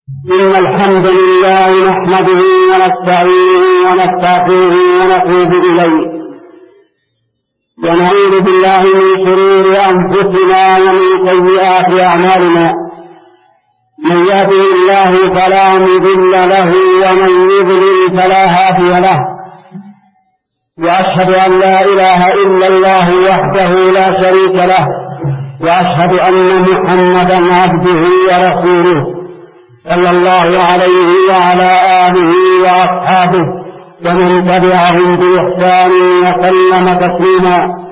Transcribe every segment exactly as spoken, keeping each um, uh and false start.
إن الحمد لله نحمده ونستعينه ونستغفره ونتوب إليه ونعوذ بالله من شرور أنفسنا ومن سيئات أعمالنا. من يهده الله فلا مضل له ومن يضلل فلا هادي له، وأشهد أن لا إله إلا الله وحده لا شريك له، وأشهد أن محمدا عبده ورسوله صلى الله عليه وعلى آله وأصحابه ومن تبعهم بإحسان وسلم تسليما.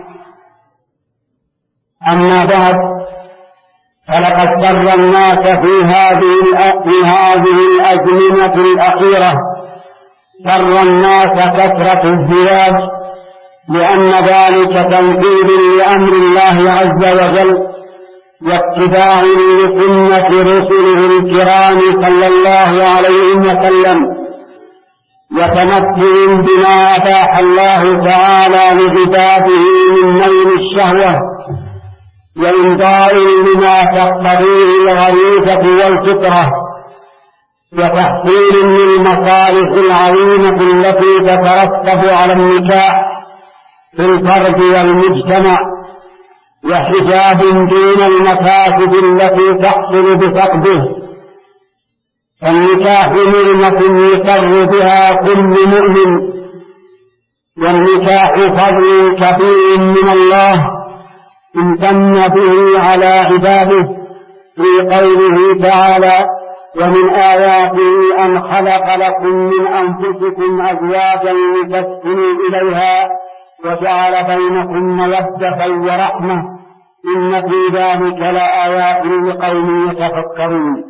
أما بعد، فلقد سر الناس في هذه في هذه الأزمنة الأخيرة سر الناس كثرة الزواج، لأن ذلك تنفيذ لأمر الله عز وجل واتباع لسنة رسله الكرام صلى الله عليه وسلم، وتمثل بما أباح الله تعالى لعباده من نيل الشهوة وإمضاء لما تقتضيه الغريزة والفطرة، وتحصيل للمصالح العظيمة التي تترتب على النكاح في الفرد والمجتمع، وحجاب دون المفاسد التي تحصل بفقده. فالنكاح نعمة يقر بها كل مؤمن، والنكاح فضل كبير من الله امتن به على عباده في قوله تعالى: ومن آياته أن خلق لكم من أنفسكم أزواجا لتسكنوا إليها وجعل بينكم مودة ورحمة إن في ذلك لآيات لقوم يتفكرون.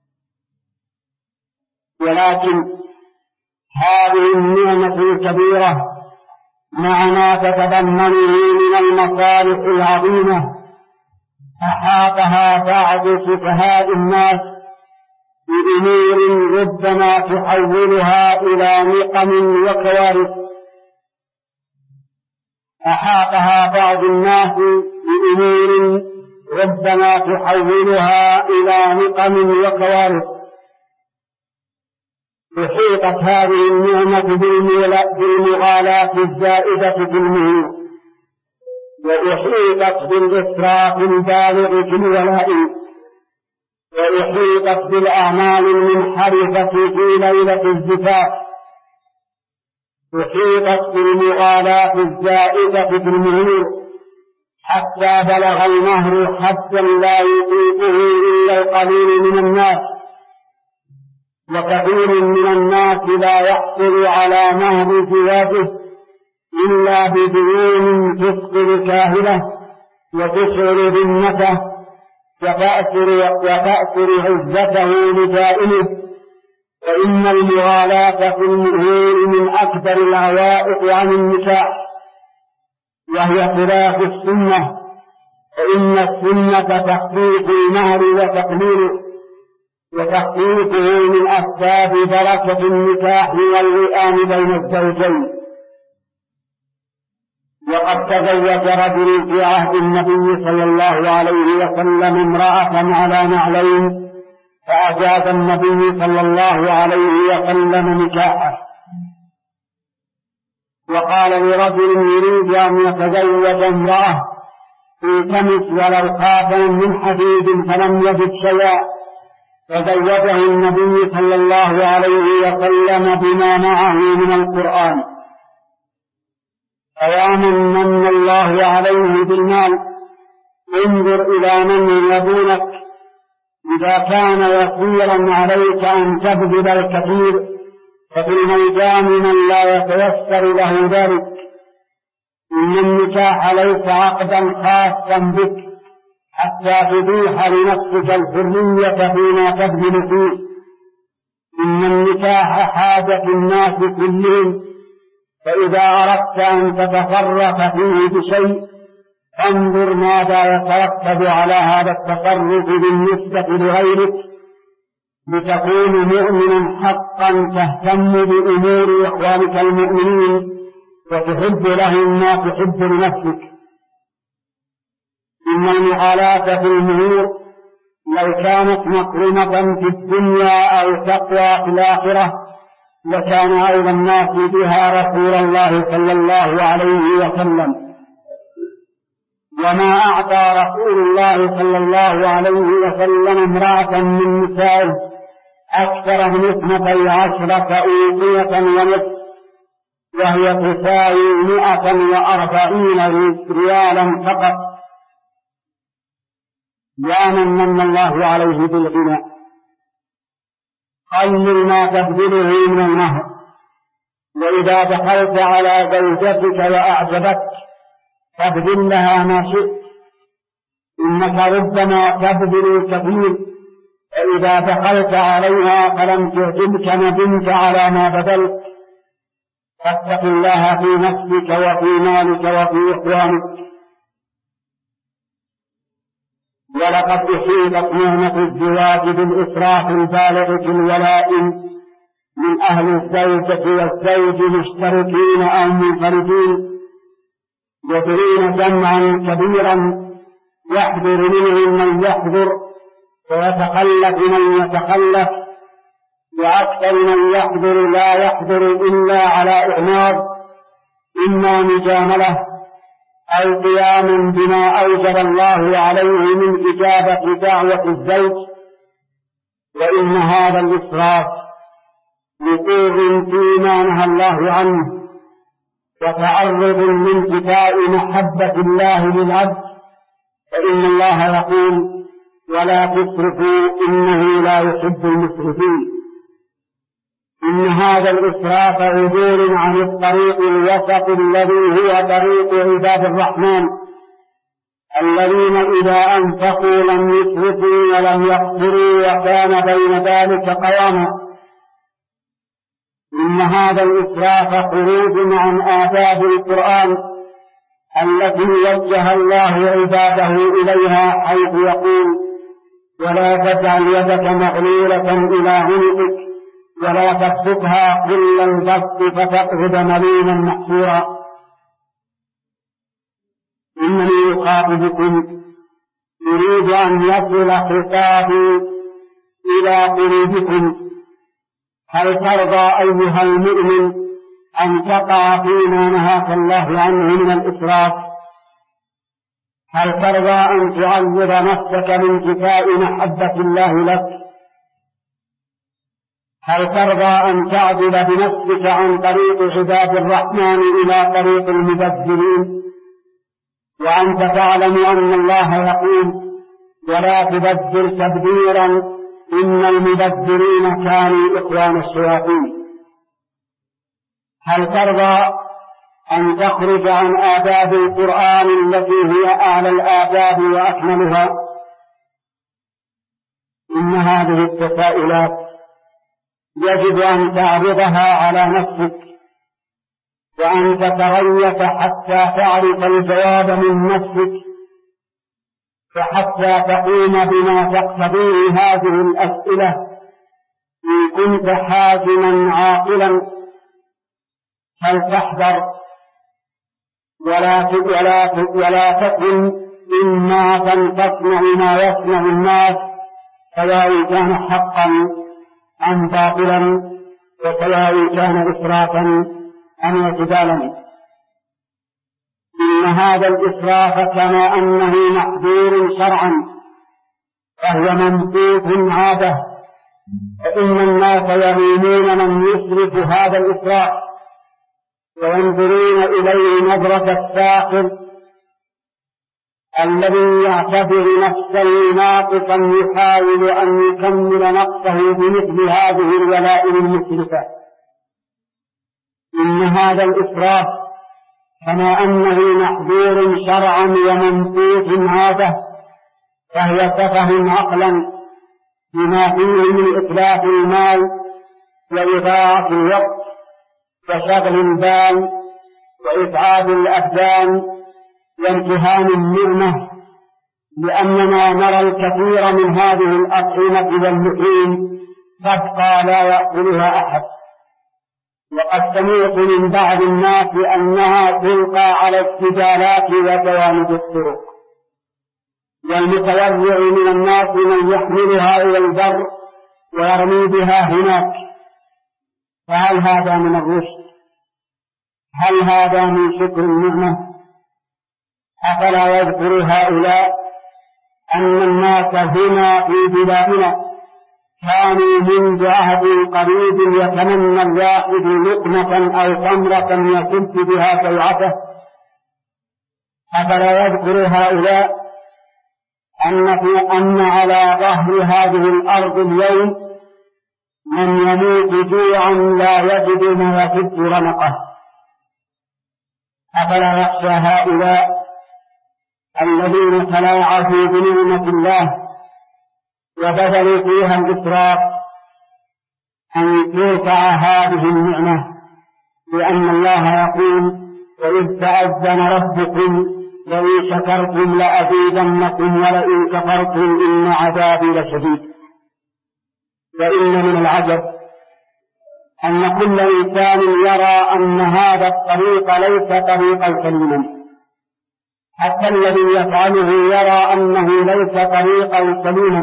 ولكن هذه النعمة الكبيرة مع ما تتضمنه من المصالح العظيمة أحاطها بعض سفهاء الناس بأمور ربما تحولها إلى نقم وكوارث. أحاطها بعض الناس بأمور ربما تحولها إلى نقم وكوارث. أحيطت هذه النعمة بالمغالاة الزائدة في المهور، وأحيطت بالإسراف البالغ في الولاء، وأحيطت بالأعمال المنحرفة في ليلة الزفاف، أحيطت بالمغالاة الزائدة في المهور حتى بلغ المهر حتى لا يطيقه إلا القليل من الناس، وكثير من الناس لا يحصل على مهر زواجه إلا بديون تثقل كاهله وتشعر ذمته وتأثر عزته لدائمه. فإن المغالاة في المهور من أكبر العوائق عن النكاح، وهي خلاف السنة، فإن السنة تخفيف المهر وتقليله، وتخفيفه من أسباب بركة النكاح والوئام بين الزوجين. وقد تزوج رجل في عهد النبي صلى الله عليه وسلم امرأة على نعلين، فأجاز النبي صلى الله عليه وسلم نكاحه، وقال لرجل يريد أن يتزوج امرأة التمس ولو خاتما من حديد فلم يجد شيئا، فزوجه النبي صلى الله عليه وسلم بما معه من القرآن. فيا من من الله عليه بالمال، انظر إلى من يدونك، إذا كان يسيرا عليك أن تبذل الكثير، ففي الميدان من لا يتيسر له ذلك. إن النكاح ليس عقدا خاصا بك حتى تبيح لنفسك الحرية فيما تبذل فيه. إن النكاح حاجة الناس كلهم، فإذا أردت أن تتصرف فيه بشيء انظر ماذا يترتب على هذا التصرف بالنسبة لغيرك، لتكون مؤمنا حقا تهتم بأمور إخوانك المؤمنين وتحب لهم ما تحب لنفسك. إن المغالاة في المهور لو كانت مكرمة في الدنيا أو تقوى في الآخرة لكان أولى الناس بها رسول الله صلى الله عليه وسلم. وما أعطى رسول الله صلى الله عليه وسلم امرأة من نسائه أكثر من اثنتي عشرة أوقية ونصف، وهي تساوي مئة وأربعين ريالا فقط، يا من من الله عليه بالغنى. قلل ما تبذله من المهر، وإذا دخلت على زوجتك وأعجبتك فابذل لها ما شئت، إنك ربما تبذل الكثير، فإذا دخلت عليها فلم تعجبك ندمت على ما بذلت. فاتق الله في نفسك وفي مالك وفي إخوانك. ولقد أحيطت نعمة الزواج بالإسراف البالغ في الولائم من أهل الزوجة والزوج مشتركين أو منفردين، يدرون جمعا كبيرا يحضر منهم من يحضر ويتخلف من يتخلف، وأكثر من يحضر لا يحضر إلا على إعمار، إما مجاملة أو قيام بما أوجب الله عليه من إجابة دعوة الزوج. وإن هذا الإسراف وقوع فيما نهى الله عنه، وتعرض من انتفاء محبة الله للعبد، فإن الله يقول: ولا تسرفوا إنه لا يحب المسرفين. إن هذا الإسراف عدول عن الطريق الوسط الذي هو طريق عباد الرحمن الذين إذا أنفقوا لم يسرفوا ولم يقتروا، وكان بين ذلك قواما. إن هذا الإسراف خروج عن آداب القرآن التي وجه الله عباده إليها، حيث يقول: ولا تجعل يدك مغلولة إلى عنقك ولا تبسطها كل البسط فتقعد مليما محسورا. إنني أخاطبكم أريد أن يصل خطابي إلى قلوبكم. هل ترضى أيها المؤمن أن تقع فيما نهاك الله عنه من الإسراف؟ هل ترضى أن تعذب نفسك من كفاء محبة الله لك؟ هل ترضى أن تعدل بنفسك عن طريق عباد الرحمن إلى طريق المبذرين، وأنت تعلم أن الله يقول: ولا تبذر تبذيرا إن المبذرين كانوا إخوان الشياطين؟ هل ترضى أن تخرج عن آداب القرآن التي هي أعلى الآداب وأكملها؟ إن هذه التساؤلات يجب أن تعرضها على نفسك، وأن تتريث حتى تعرف الجواب من نفسك، فحتى تقوم بما تقتضيه هذه الأسئلة إن كنت حاكما عاقلا. فلتحذر ولا ولا ولا تكن إما تصنع ما يصنع الناس، سواء كان حقا أم باطلا، وسواء كان إسرافا أم اعتدالا. إن هذا الإسراف كما أنه محظور شرعا فهو ممقوت عادة، فإن الناس يريمون من يسرف هذا الإسراف وينظرون إليه نظرة الساخر الذي يعتبر نفسا ناقصا يحاول أن يكمل نقصه بمثل هذه الولائم المسرفة. إن هذا الإسراف كما أنه محظور شرعا وممقوت عادة فهو سفه عقلا بما فيه من إتلاف المال وإضاعة الوقت وشغل البال وإتعاب الأبدان وامتهان النعمة، لأننا نرى الكثير من هذه الأطعمة واللحوم تبقى لا يأكلها أحد. وقد سمعت من بعض الناس أنها تلقى على السجالات وجوانب الطرق. والمتورع من الناس من يحملها إلى البر ويرمي بها هناك. فهل هذا من الرشد؟ هل هذا من شكر النعمة؟ أفلا يذكر هؤلاء أن الناس هنا في بلادنا كانوا منذ عهد قريب يتمنى الواحد لقمة أو تمرة يسد بها سيعته؟ أفلا يذكر هؤلاء أن, في أن على ظهر هذه الأرض اليوم من يموت جوعا لا يجد ما يسد رمقه؟ أفلا يخشى هؤلاء الذين تلاعبوا بنعمة الله وبذلوا فيها الإسراف أن ترفع هذه النعمة، لأن الله يقول: وإذ تأذن ربكم لئن شكرتم لأزيدنكم ولئن كفرتم إن عذابي لشديد. وإن من العجب أن كل إنسان يرى أن هذا الطريق ليس طريقا سليما، حتى الذي يفعله يرى أنه ليس طريقا سليما،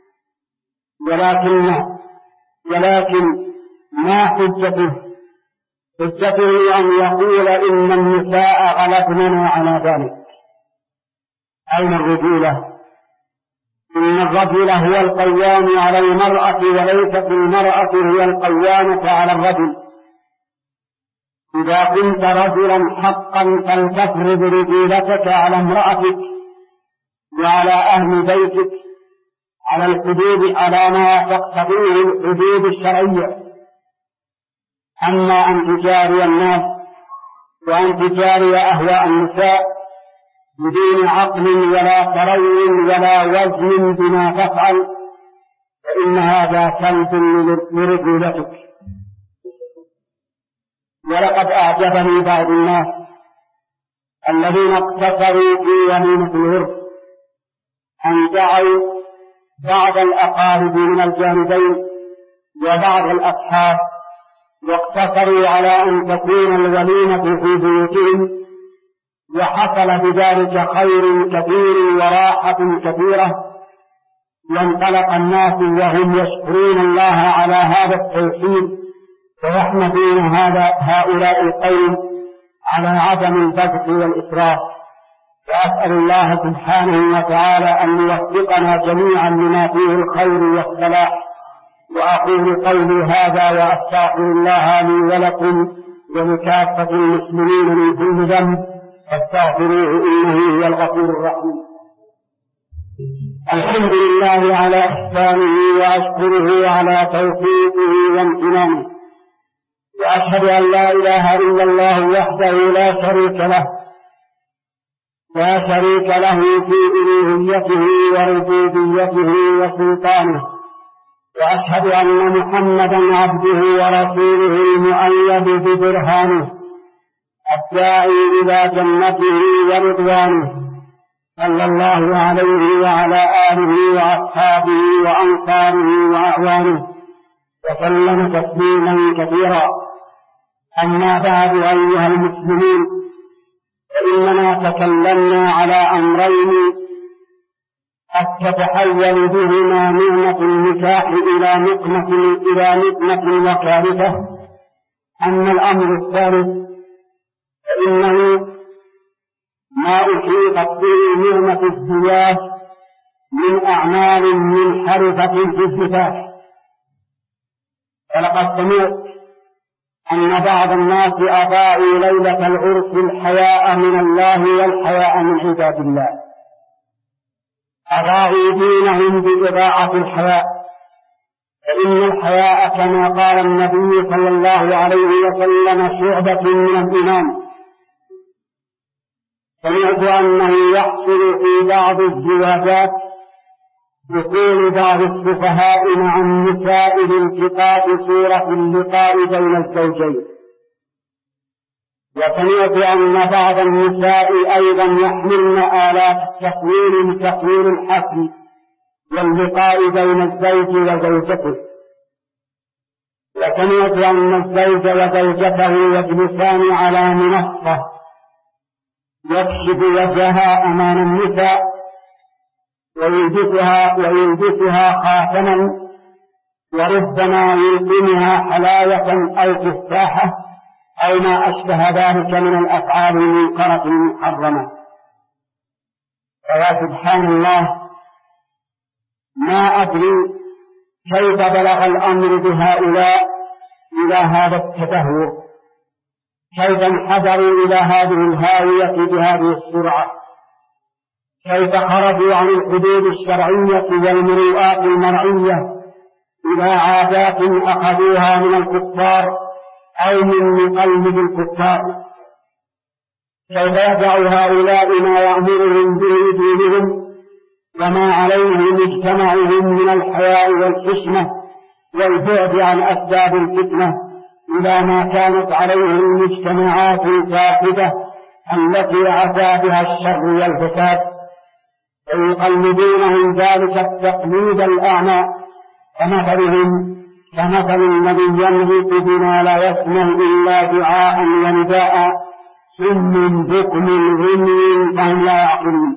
ولكن ولكن ما حجته؟ حجته أن يقول إن النساء غلبننا على ذلك. أين الرجولة؟ إن الرجل هو القوام على المرأة وليست المرأة هي القوامة على الرجل. إذا كنت رجلا حقا فلتفرض رجولتك على امرأتك وعلى أهل بيتك على الحدود، على ما تقتضيه الحدود الشرعية. أما أن تجاري الناس وأن تجاري أهواء النساء بدون عقل ولا تروي ولا وزن بما تفعل، فإن هذا سلب لرجولتك. ولقد أعجبني بعض الناس الذين اقتصروا في وليمة العرس أن دعوا بعض الأقارب من الجانبين وبعض الأصحاب، واقتصروا على أن تكون الوليمة في بيوتهم، وحصل بذلك خير كثير وراحة كثيرة، وانطلق الناس وهم يشكرون الله على هذا التوحيد ويحمدون هذا هؤلاء القوم على عدم البذخ والإسراف. وأسأل الله سبحانه وتعالى أن يوفقنا جميعا لما فيه الخير والصلاح. وأقول قولي هذا وأستغفر الله لي ولكم ولكافة المسلمين من كل ذنب فاستغفروه إنه هو الغفور الرحيم. الحمد لله على إحسانه وأشكره على توفيقه وامتنانه، وأشهد أن لا إله إلا الله وحده لا شريك له لا شريك له في ألوهيته وربوبيته وسلطانه، وأشهد أن محمدا عبده ورسوله المؤيد ببرهانه الداعي إلى جنته ورضوانه، صلى الله عليه وعلى آله وأصحابه وأنصاره وأعوانه وسلم تسليما كثيرا. أما بعد أيها المسلمين، فإننا تكلمنا على أمرين قد تتحول بهما نعمة النكاح إلى نقمة إلى نقمة وكارثة. أما الأمر الثالث فإنه ما أحيطت به نعمة الزواج من أعمال منحرفة في الزفاف. فلقد سمعت أن بعض الناس أضاعوا ليلة العرس الحياء من الله والحياء من عباد الله، أضاعوا دينهم بإضاعة الحياء، فإن الحياء كما قال النبي صلى الله عليه وسلم شعبة من الإيمان. سمعت أنه يحصل في بعض الزواجات دخول بعض السفهاء مع النساء لالتقاط صورة اللقاء بين الزوجين، وسمعت أن بعض النساء أيضا يحملن آلات تصوير تصوير الحفل واللقاء بين الزوج وزوجته، وسمعت أن الزوج وزوجته يجلسان على منصة يكشف وجهها أمام النساء ويلبسها, ويلبسها خاتما، وربما يلقمها حلاوة أو تفاحة أو ما أشبه ذلك من الأفعال المنكرة المحرمة. فيا سبحان الله، ما أدري كيف بلغ الأمر بهؤلاء إلى هذا التدهور، كيف انحدروا إلى هذه الهاوية بهذه السرعة، كيف خرجوا عن الحدود الشرعية والمروءات المرعية إلى عادات أخذوها من الكفار أو من مقلد الكفار، كيف يدع هؤلاء ما يأمرهم به دينهم وما عليه مجتمعهم من الحياء والحشمة والبعد عن أسباب الفتنة إلى ما كانت عليه المجتمعات الفاسدة التي عتى بها الشر والفساد، ويقلدونهم ذلك التقليد الأعمى كمثلهم كمثل الذي ينهق بما لا يسمع إلا دعاء ونداء ثم بكم غني فهم لا يعقلون.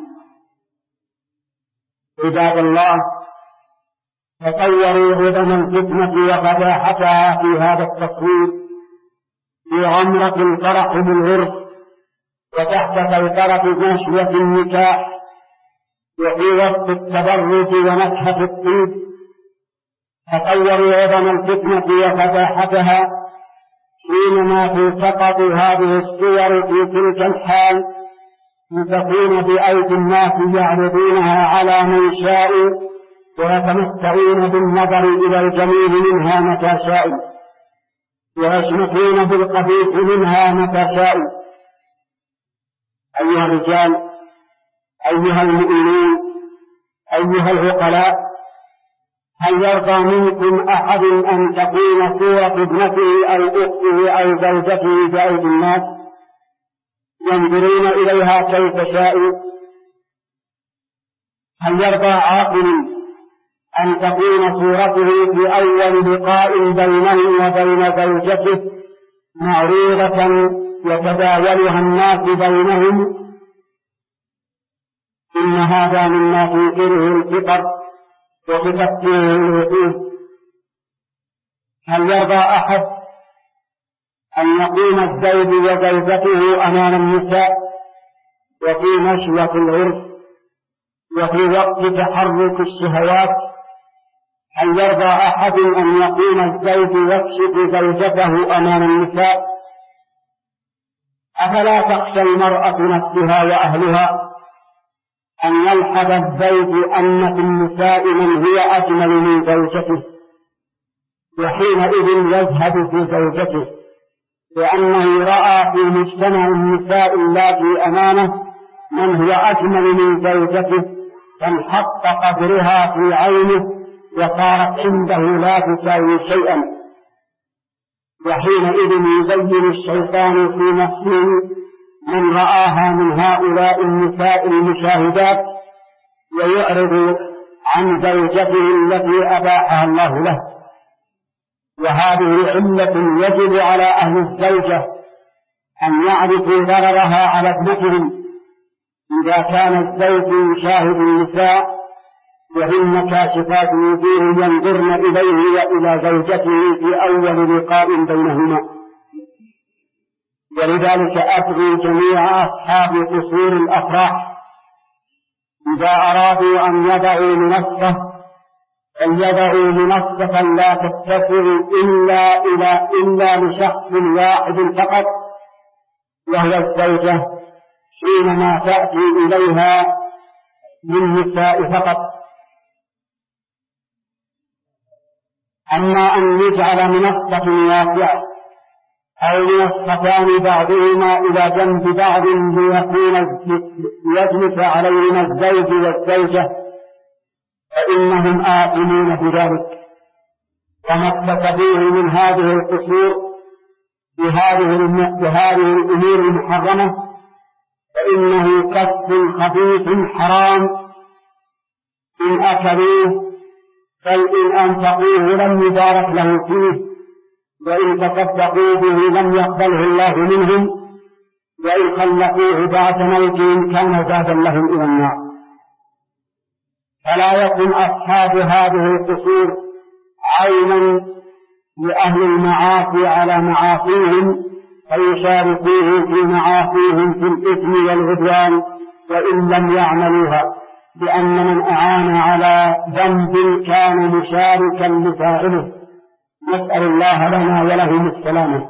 عباد الله، تصوروا عظم الفتنة وفضاحتها في هذا التصوير في غمرة الفرح بالعرس وتحت سيطرة نشوة النكاح وفي وسط التبرج ونكهة الطيب. تصوروا عظم الفتنة وفضاحتها حينما تلتقط هذه الصور في تلك الحال تكون بأيدي الناس يعرضونها على من شاءوا ويتمتعون بالنظر إلى الجميل منها متى شاءوا ويشمتون بالقبيح منها متى شاءوا. أيها الرجال، أيها المؤمنين، أيها العقلاء، هل يرضى منكم أحد أن تكون صورة ابنته أو أخته أو زوجته بأيدي الناس ينظرون إليها كيف شاءوا؟ هل يرضى عاقل أن تكون صورته في أول لقاء بينه وبين زوجته معروضة يتداولها الناس بينهم؟ إن هذا مما تنكره الفطر وتفكره الوقوف. هل يرضى أحد أن يقوم الزوج وزوجته أمام النساء وفي نشوة العرس وفي وقت تحرك الشهوات؟ هل يرضى أحد أن يقوم الزوج يكشف زوجته أمام النساء؟ أفلا تخشى المرأة نفسها وأهلها أن يلحظ الزوج أن في النساء من هي أجمل من زوجته، وحينئذ يزهد في زوجته لأنه رأى في مجتمع النساء اللاتي أمامه من هو أجمل من زوجته، فانحط قدرها في عينه وصارت عنده لا تساوي شيئا، وحينئذ يزين الشيطان في نفسه من رآها من هؤلاء النساء المشاهدات ويعرض عن زوجته التي أباحها الله له. وهذه علة يجب على أهل الزوجة أن يعرفوا ضررها على ابنتهم إذا كان الزوج يشاهد النساء وهن كاشفات وجوه ينظرن إليه وإلى زوجته في أول لقاء بينهما. ولذلك أدعو جميع أصحاب قصور الأفراح إذا أرادوا أن يضعوا منصة أن يضعوا منصة لا تتسع إلا إلى إلا لشخص واحد فقط وهو الزوجة حينما تأتي إليها للنساء فقط. أما أن يجعل منصة واسعة أو منصتان بعضهما إلى جنب بعض ليكون يجلس عليهما الزوج والزوجة فإنهم آثمون بذلك، وما اكتسبوه من هذه القصور بهذه الأمور المحرمة فإنه كسب خبيث حرام إن أكلوه، بل إن أنفقوه لم يبارك له فيه، وإن تصدقوا به لم يقبله الله منهم، وإن خلقوه بعد موتهم كان زادا لهم إلى النار. فلا يكن أصحاب هذه القصور عينا لأهل المعاصي على معاصيهم فيشاركوهم في معاصيهم في الإثم والعدوان وإن لم يعملوها، لأن من أعان على ذنب كان مشاركا لفاعله. نسأل الله لنا ولهم السلامة.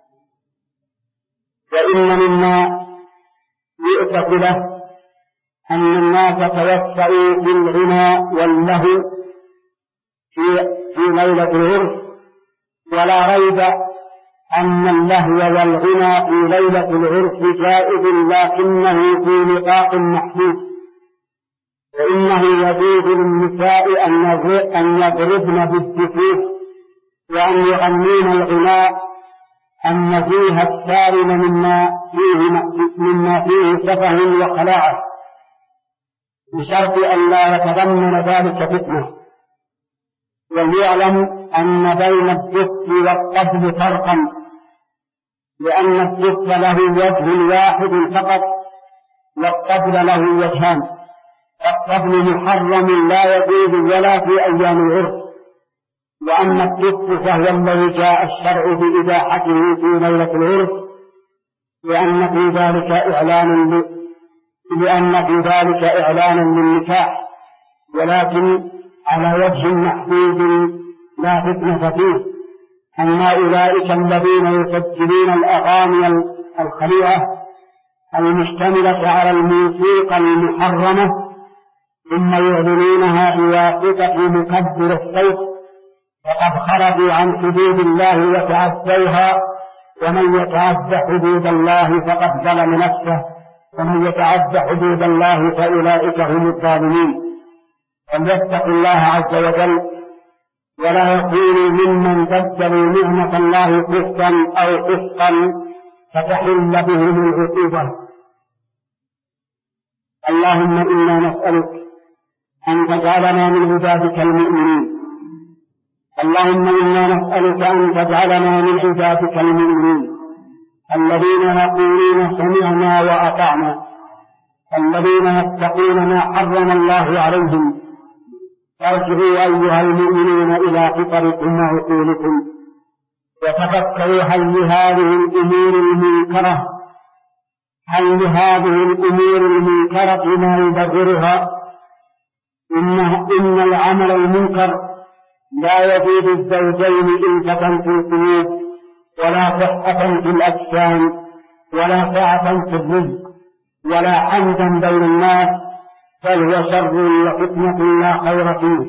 وإن مما يؤسف له أن الناس توسعوا في الغنى واللهو في, في ليلة العرس، ولا ريب أن اللهو والغنى في ليلة العرس جائز، لكنه في نطاق محدود. فإنه يجوز للنساء أن يضربن بالدفوف وأن يغنين الغناء النزيه السالم مما فيه, مما فيه سفه وخلاعة، بشرط أن لا يتضمن ذلك فتنة. وليعلم أن بين الدف والطبل فرقا، لأن الدف له وجه واحد فقط والطبل له وجهان. الطبل محرم لا يجوز ولا في أيام العرس، وأما الدف فهو الذي جاء الشرع بإباحته في ليلة العرس، لأن في ذلك إعلان ل... لأن في ذلك إعلانا للنكاح، ولكن على وجه محدود لا فتنة فيه. أما أولئك الذين يسجلون الأغاني الخليعة المشتملة على الموسيقى المحرمة ثم يعلنونها بواسطة مكبر الصوت فقد خرجوا عن حدود الله وتعدوها، ومن يتعد حدود الله فقد ظلم نفسه، ومن يتعد حدود الله فأولئك هم الظالمين. فليتقوا الله عز وجل ولا يكونوا ممن بدلوا نعمة الله قسطا أو قسطا فتحل بهم العقوبة. اللهم إنا نسألك أن تجعلنا من عبادك المؤمنين. اللهم إنا نسألك أن تجعلنا من عبادك المؤمنين الذين يقولون سمعنا وأطعنا، الذين يتقون ما حرم الله عليهم. ارجعوا أيها المؤمنون إلى فطركم وعقولكم وتفكروا هل لهذه الأمور المنكرة هل لهذه الأمور المنكرة ما يبررها. إن, إن العمل المنكر لا يزيد الزوجين إلفة في القلوب ولا صحة في الأجسام ولا سعة في الرزق ولا حمدا بين الناس، بل هو شر وفتنة لا خير فيه.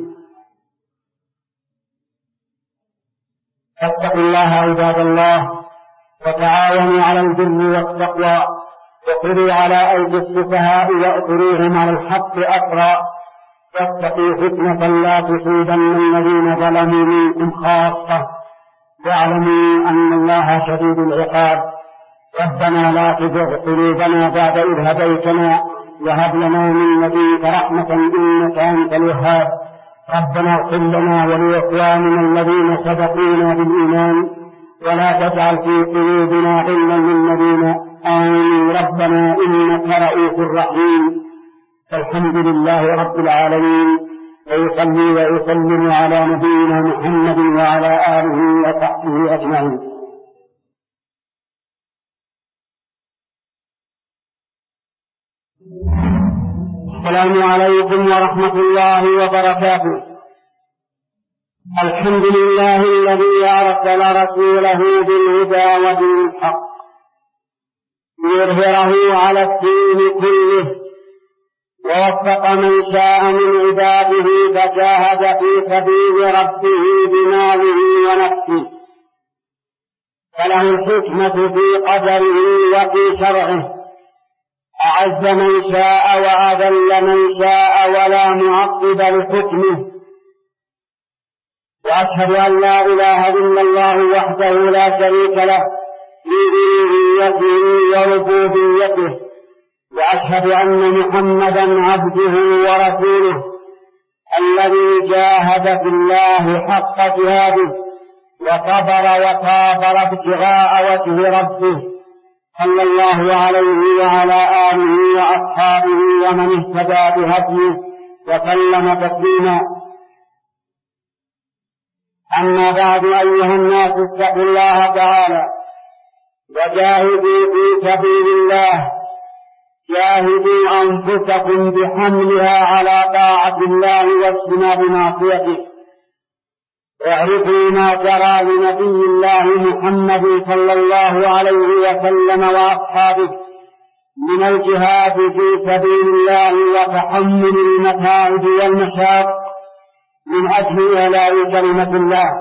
فاتقوا الله عباد الله وتعاونوا على البر والتقوى، وخذوا على أيدي السفهاء وأطروهم على الحق أطرا، واتقوا فتنة لا تصيبن الذين ظلموا منكم خاصة، واعلموا أن الله شديد العقاب. ربنا لا تزغ قلوبنا بعد إذ هديتنا وهب لنا من لدنك رحمة إنك أنت الوهاب. ربنا اغفر لنا ولإخواننا الذين سبقونا بالإيمان ولا تجعل في قلوبنا غلا للذين آمنوا ربنا إنك رؤوف رحيم. الحمد لله رب العالمين، ويصلي ويسلم على نبينا محمد وعلى آله وصحبه أجمعين. السلام عليكم ورحمة الله وبركاته. الحمد لله الذي أرسل رسوله بالهدى ودين الحق ليظهره على الدين كله، ووفق من شاء من عباده فجاهد في سبيل ربه بماله ونفسه، فله الحكمة في قدره وفي شرعه، أعز من شاء وأذل من شاء ولا معقب لحكمه. وأشهد أن لا إله إلا الله وحده لا شريك له في ألوهيته وربوبيته، وأشهد أن محمدا عبده ورسوله الذي جاهد في الله حق جهاده وصبر وصابر ابتغاء وجه ربه، صلى الله عليه وعلى آله وأصحابه ومن اهتدى بهديه وسلم تسليما. أما بعد، أيها الناس، اتقوا الله تعالى وجاهدوا في سبيل الله، جاهدوا أنفسكم بحملها على طاعة الله واجتناب معصيته. اعرفوا ما جرى لنبي الله محمد صلى الله عليه وسلم وأصحابه من الجهاد في سبيل الله وتحمل المتاعب والمشاق من أجل إعلاء كلمة الله.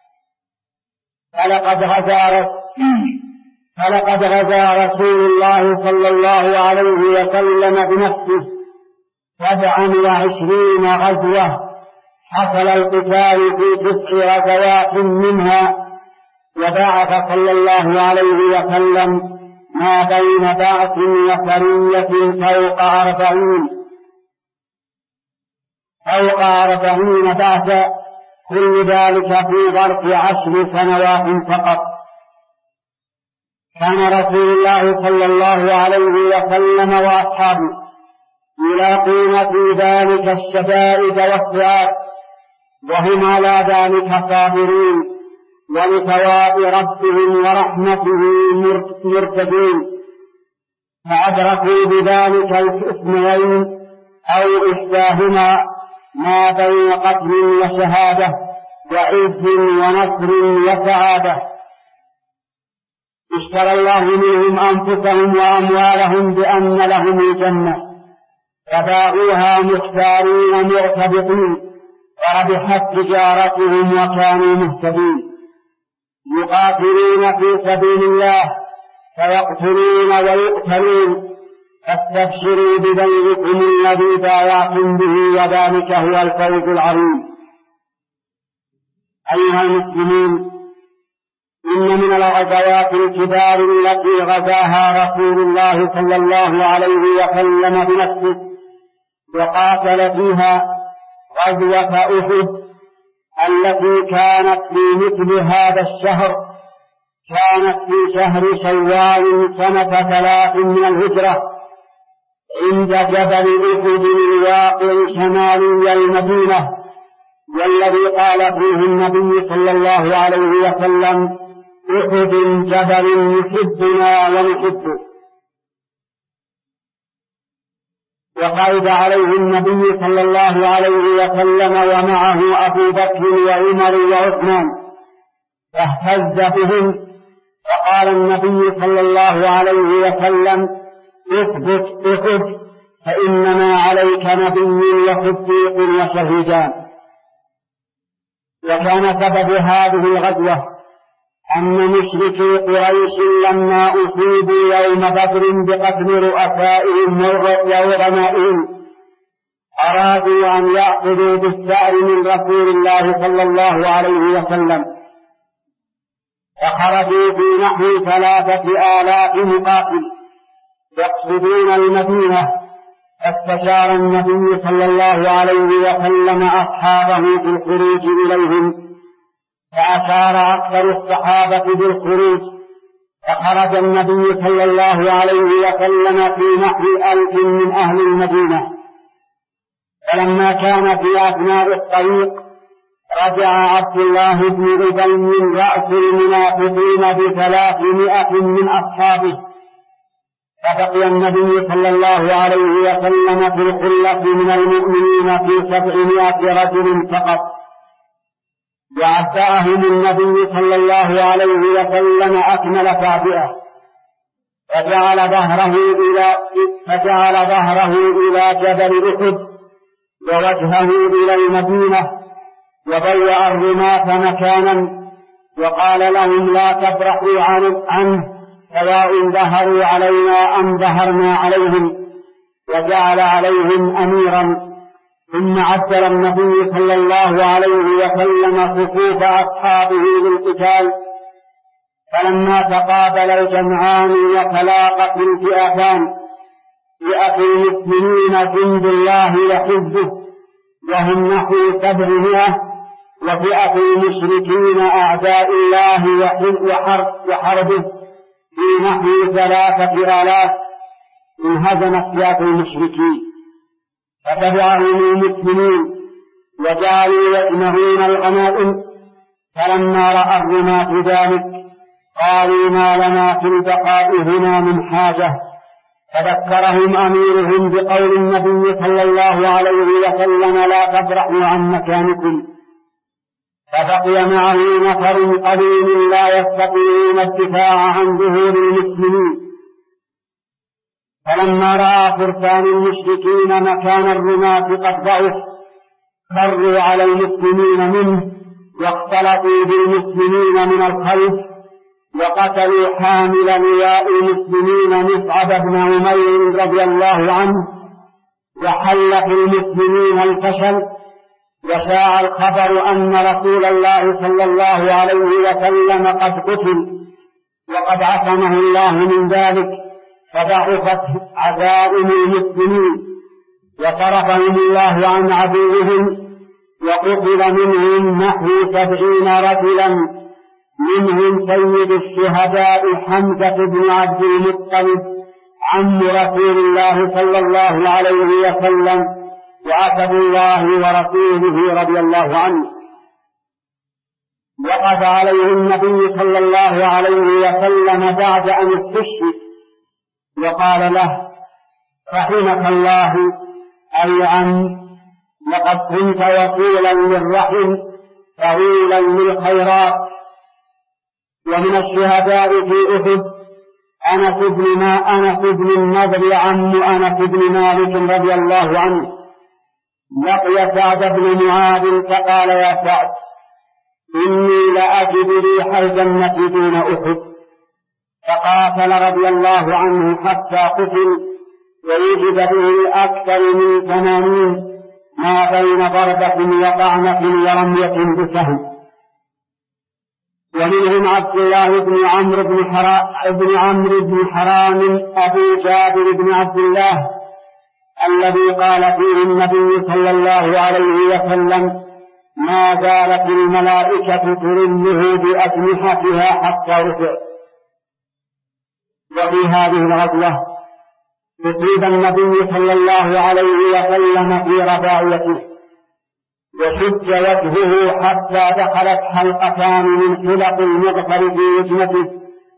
فلقد غزا فلقد غزا رسول الله صلى الله عليه وسلم بنفسه سبعا وعشرين غزوة، حصل القتال في تسع غزوات منها، وبعث صلى الله عليه وسلم ما بين بعث وسرية فوق أربعين فوق أربعين بعثا، كل ذلك في ظرف عشر سنوات فقط. كان رسول الله صلى الله عليه وسلم وأصحابه يلاقون في ذلك الشدائد والصعاب، وهم على ذلك صابرين، ولثواب ربهم ورحمته مرتدين، فأدركوا بذلك الاثنين أو إحداهما ما بين قتل وشهادة وعز ونصر وسعادة. اشترى الله منهم أنفسهم وأموالهم بأن لهم الجنة، فباعوها مختارين مرتبطين، وربحت تجارتهم وكانوا مهتدين. يقاتلون في سبيل الله فيقتلون ويقتلون، فاستبشروا ببيعكم الذي بايعتم به، وذلك هو الفوز العظيم. أيها المسلمين، إن من الغزوات الكبار التي غزاها رسول الله صلى الله عليه وسلم بنفسه وقاتل فيها غزوة أحد، التي كانت في مثل هذا الشهر، كانت في شهر شوال سنة ثلاث من الهجرة، عند جبل أحد الواقع شمالي المدينة، والذي قال فيه النبي صلى الله عليه وسلم: أحد جبل يحبنا ونحبه. وقعد عليه النبي صلى الله عليه وسلم ومعه أبو بكر وعمر وعثمان، فاهتز بهم، فقال النبي صلى الله عليه وسلم: اثبت احد، فإنما عليك نبي وصديق وشهيدان. وكان سبب هذه الغزوة أن مشركي قريش لما أصيبوا يوم بدر بقتل رؤسائهم وعظمائهم أرادوا أن يأخذوا بالثأر من رسول الله صلى الله عليه وسلم، فخرجوا في نحو ثلاثة آلاف مقاتل يقصدون المدينة، فاستشار النبي صلى الله عليه وسلم أصحابه بالخروج إليهم، فأشار أكثر الصحابة بالخروج، فخرج النبي صلى الله عليه وسلم في نحو ألف من أهل المدينة. فلما كان في أثناء الطريق رجع عبد الله بن أبي رأس المنافقين بثلاثمائة من أصحابه، فبقي النبي صلى الله عليه وسلم في الخلة من المؤمنين في سبعمائة رجل فقط، وعداهم النبي صلى الله عليه وسلم أكمل تعبئة، فجعل ظهره إلى فجعل ظهره إلى جبل أحد ووجهه إلى المدينة، وبوأ الرماة مكانا، وقال لهم: لا تبرحوا عنه، سواء ظهروا علينا أم ظهرنا عليهم، وجعل عليهم أميرا. ثم عجل النبي صلى الله عليه وسلم صفوف أصحابه للقتال، فلما تقابل الجمعان وتلاقت الفئتان، فئة المسلمين جند الله وحزبه وهم نحو سبعمائة، وفئة المشركين أعداء الله وحربه في نحو ثلاثة آلاف، انهزمت فئة المشركين. فتبعهم المسلمين وجعلوا يجمعون الغنائم. فلما رأى الرماة ذلك قالوا ما لنا في البقاء هنا من حاجة. فذكرهم أميرهم بقول النبي صلى الله عليه وسلم لا تبرحوا عن مكانكم. فبقي معه نفر قليل لا يستطيعون الدفاع عن ظهور المسلمين. فلما رأى فرسان المشركين مكان الرماة قد ضعف خروا على المسلمين منه واختلطوا بالمسلمين من الخلف وقتلوا حامل لواء المسلمين مصعب بن عمير رضي الله عنه وحل في المسلمين الفشل. وشاع الخبر أن رسول الله صلى الله عليه وسلم قد قتل وقد عصمه الله من ذلك. فضعفت عزائم المسلمين وصرفهم الله عن عدوهم وقتل منهم نحو سبعين رجلا منهم سيد الشهداء حمزة بن عبد المطلب عم رسول الله صلى الله عليه وسلم وأسد الله ورسوله رضي الله عنه. وقف عليه النبي صلى الله عليه وسلم بعد أن استشهد وقال له رحمك الله أي عم لقد كنت وصيلا للرحم طويلا للخيرات. ومن الشهداء في أحد أنس بن ما أنس بن النضر عم أنس بن مالك رضي الله عنه. لقي سعد بن معاذ فقال يا سعد إني لأجد ريح الجنة دون أحد. فقاتل رضي الله عنه حتى قتل ووجد به أكثر من ثمانين ما بين ضربة وطعنة ورمية بسهم. ومنهم عبد الله بن عمرو بن حرام بن عمرو بن حرام أبو جابر بن عبد الله الذي قال فيه النبي صلى الله عليه وسلم ما زالت الملائكة ترله بأجنحتها حتى رفع. وفي هذه الغزوة أصيب النبي صلى الله عليه وسلم في رباعيته وشج وجهه حتى دخلت حلقتان من حلق المغفر في وجنته.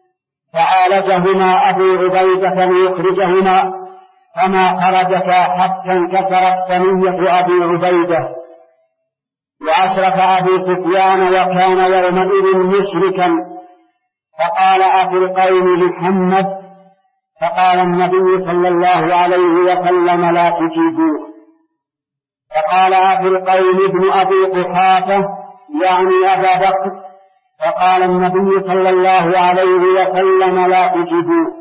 فعالجهما أبو عبيدة ليخرجهما فما خرجتا حتى انكسرت ثنية أبي عبيدة. وأشرف أبي سفيان وكان يومئذ مشركا فقال أخي القوم محمد. فقال النبي صلى الله عليه وسلم لا تجيبوه. فقال أخي القوم ابن أبي قحافة يعني أبا بكر. فقال النبي صلى الله عليه وسلم لا تجيبوه.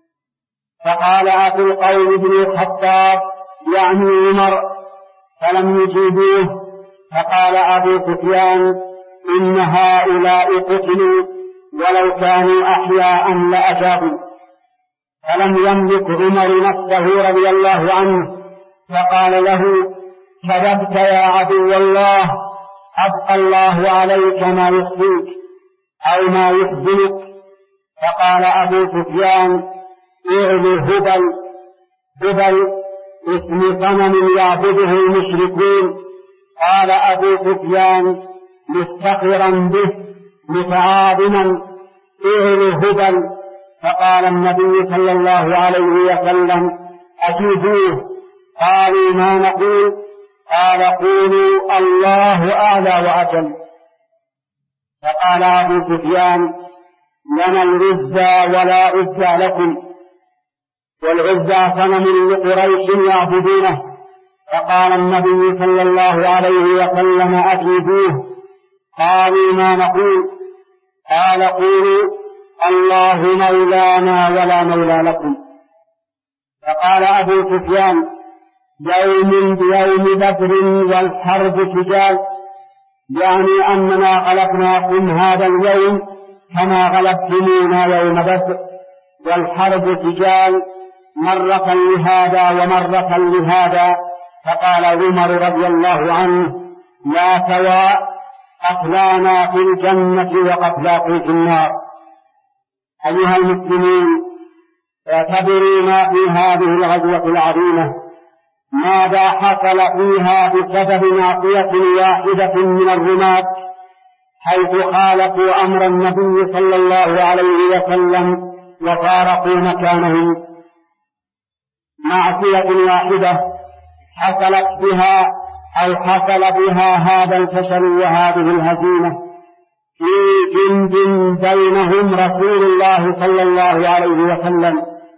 فقال أخي القوم ابن الخطاب يعني عمر فلم يجيبوه. فقال أبو سفيان إن هؤلاء قتلوا ولو كانوا أحياء لأجابوا. فلم يملك عمر نفسه رضي الله عنه فقال له كذبت يا عدو الله أبقى الله عليك ما يخزيك أو ما يحزنك. فقال أبو سفيان اعلي هبل. هبل اسم صنم يعبده المشركون. قال أبو سفيان مفتخرا به متعاظما اعلي هبل. فقال النبي صلى الله عليه وسلم أجيبوه. قالوا ما نقول؟ قال قولوا الله أعلى وأجل. فقال أبو سفيان لنا العزى ولا عزى لكم والعزى صنم لقريش يعبدونه. فقال النبي صلى الله عليه وسلم أجيبوه. قالوا ما نقول؟ قال قولوا الله مولانا ولا مولى لكم. فقال أبو سفيان يوم بيوم بدر والحرب سجال يعني أننا غلبناكم هذا اليوم كما غلبتمونا يوم بدر والحرب سجال مرة لهذا ومرة لهذا. فقال عمر رضي الله عنه لا سواء قتلانا في الجنة وقتلاكم في النار. أيها المسلمين اعتبروا ما في هذه الغزوة العظيمة ماذا حصل فيها بسبب معصية واحدة من الرماة حيث خالفوا أمر النبي صلى الله عليه وسلم وفارقوا مكانهم. معصية واحدة حصلت بها أو حصل بها هذا الفشل وهذه الهزيمة في جند بينهم رسول الله صلى الله عليه وسلم.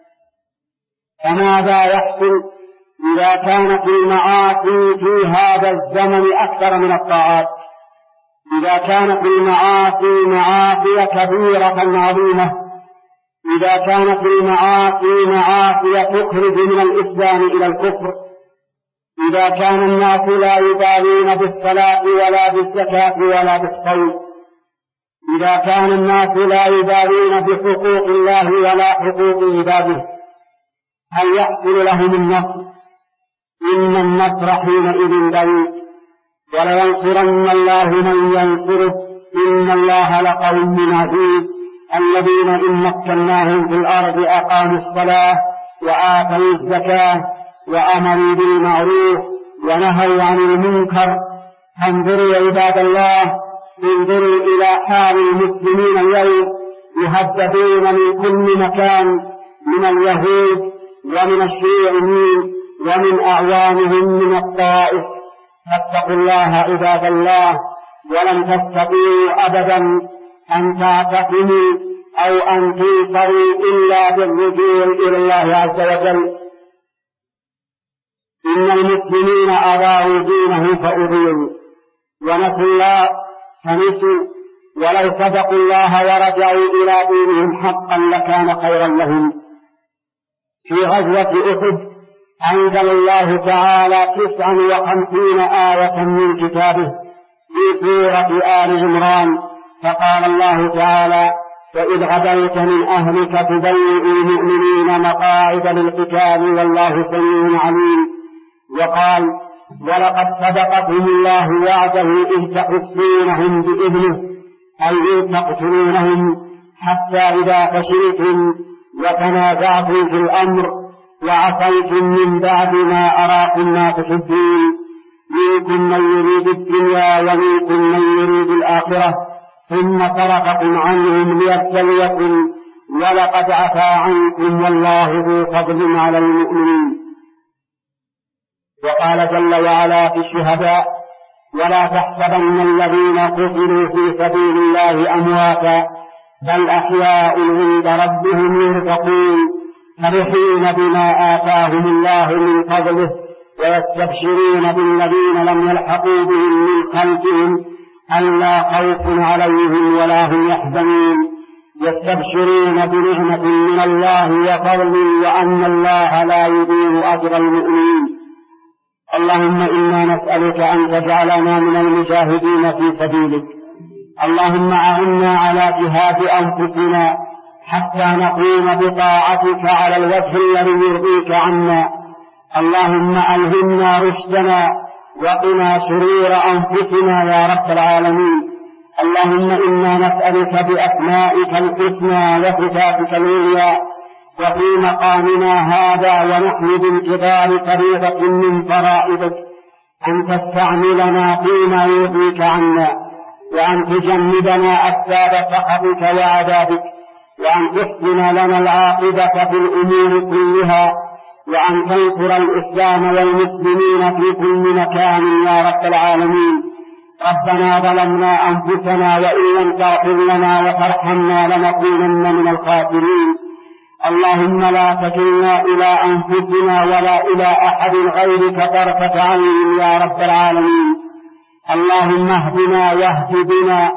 فماذا يحصل إذا كانت المعاصي في هذا الزمن أكثر من الطاعات؟ إذا كانت المعاصي معاصي كبيرة عظيمة، إذا كانت المعاصي معاصي تخرج من الإسلام إلى الكفر، إذا كان الناس لا يبالون بالصلاة ولا بالزكاة ولا بالصوم، إذا كان الناس لا يبالون بحقوق الله ولا حقوق عباده، هل يحصل لهم النصر؟ إن النصر حينئذ بعيد، ولينصرن الله من ينصره، إن الله لقوي عزيز. الذين إن مكناهم في الأرض أقاموا الصلاة وآتوا الزكاة وأمروا بالمعروف ونهوا عن المنكر. انظروا عباد الله، انظروا إلى حال المسلمين اليوم، يهددون من كل مكان من اليهود ومن الشيوعيين ومن أعوانهم من الطائف. فاتقوا الله عباد الله، ولن تستطيعوا أبدا أن تعتصموا أو أن تنصروا إلا بالرجوع إلى الله عز وجل. إن المسلمين أضاعوا دينه فأضيعوا، ونسوا الله فنسوا، ولو صدقوا الله ورجعوا إلى دينهم حقا لكان خيرا لهم. في غزوة أحد أنزل الله تعالى تسعا وخمسين آية من كتابه في سورة آل عمران، فقال الله تعالى: وإذ غدوت من أهلك تبوئ المؤمنين مقاعد للقتال والله سميع عليم. وقال: ولقد صدقكم الله وعده إذ تحسونهم بإذنه، أي إذ تقتلونهم حتى إذا فشلتم وتنازعتم في الأمر وعصيتم من بعد ما أراكم ما تحبون، منكم من يريد الدنيا ومنكم من يريد الآخرة، ثم صرفكم عنهم ليبتليكم ولقد عفا عنكم والله ذو فضل على المؤمنين. وقال جل وعلا في الشهداء: ولا تحسبن الذين قتلوا في سبيل الله أمواتا بل أحياء عند ربهم يرزقون فرحين بما آتاهم الله من فضله ويستبشرون بالذين لم يلحقوا بهم من خلفهم ألا خوف عليهم ولا هم يحزنون، يستبشرون بنعمة من الله وفضل وأن الله لا يضيع أجر المؤمنين. اللهم إنا نسألك أن تجعلنا من المجاهدين في سبيلك. اللهم أعنا على جهاد أنفسنا حتى نقوم بطاعتك على الوجه الذي يرضيك عنا. اللهم ألهمنا رشدنا وقنا شرور أنفسنا يا رب العالمين. اللهم إنا نسألك بأسمائك الحسنى وصفاتك العليا وفي مقامنا هذا ونحن بانتظار فريضة من فرائضك أن تستعملنا فيما يرضيك عنا، وأن تجنبنا أسباب سخطك وعذابك، وأن تحسن لنا العاقبة في الأمور كلها، وأن تنصر الإسلام والمسلمين في كل مكان يا رب العالمين. ربنا ظلمنا أنفسنا وإن لم تغفر لنا وترحمنا لنكونن من الخاسرين. اللهم لا تكلنا إلى أنفسنا ولا إلى أحد غيرك طرفة عين يا رب العالمين. اللهم اهدنا واهد بنا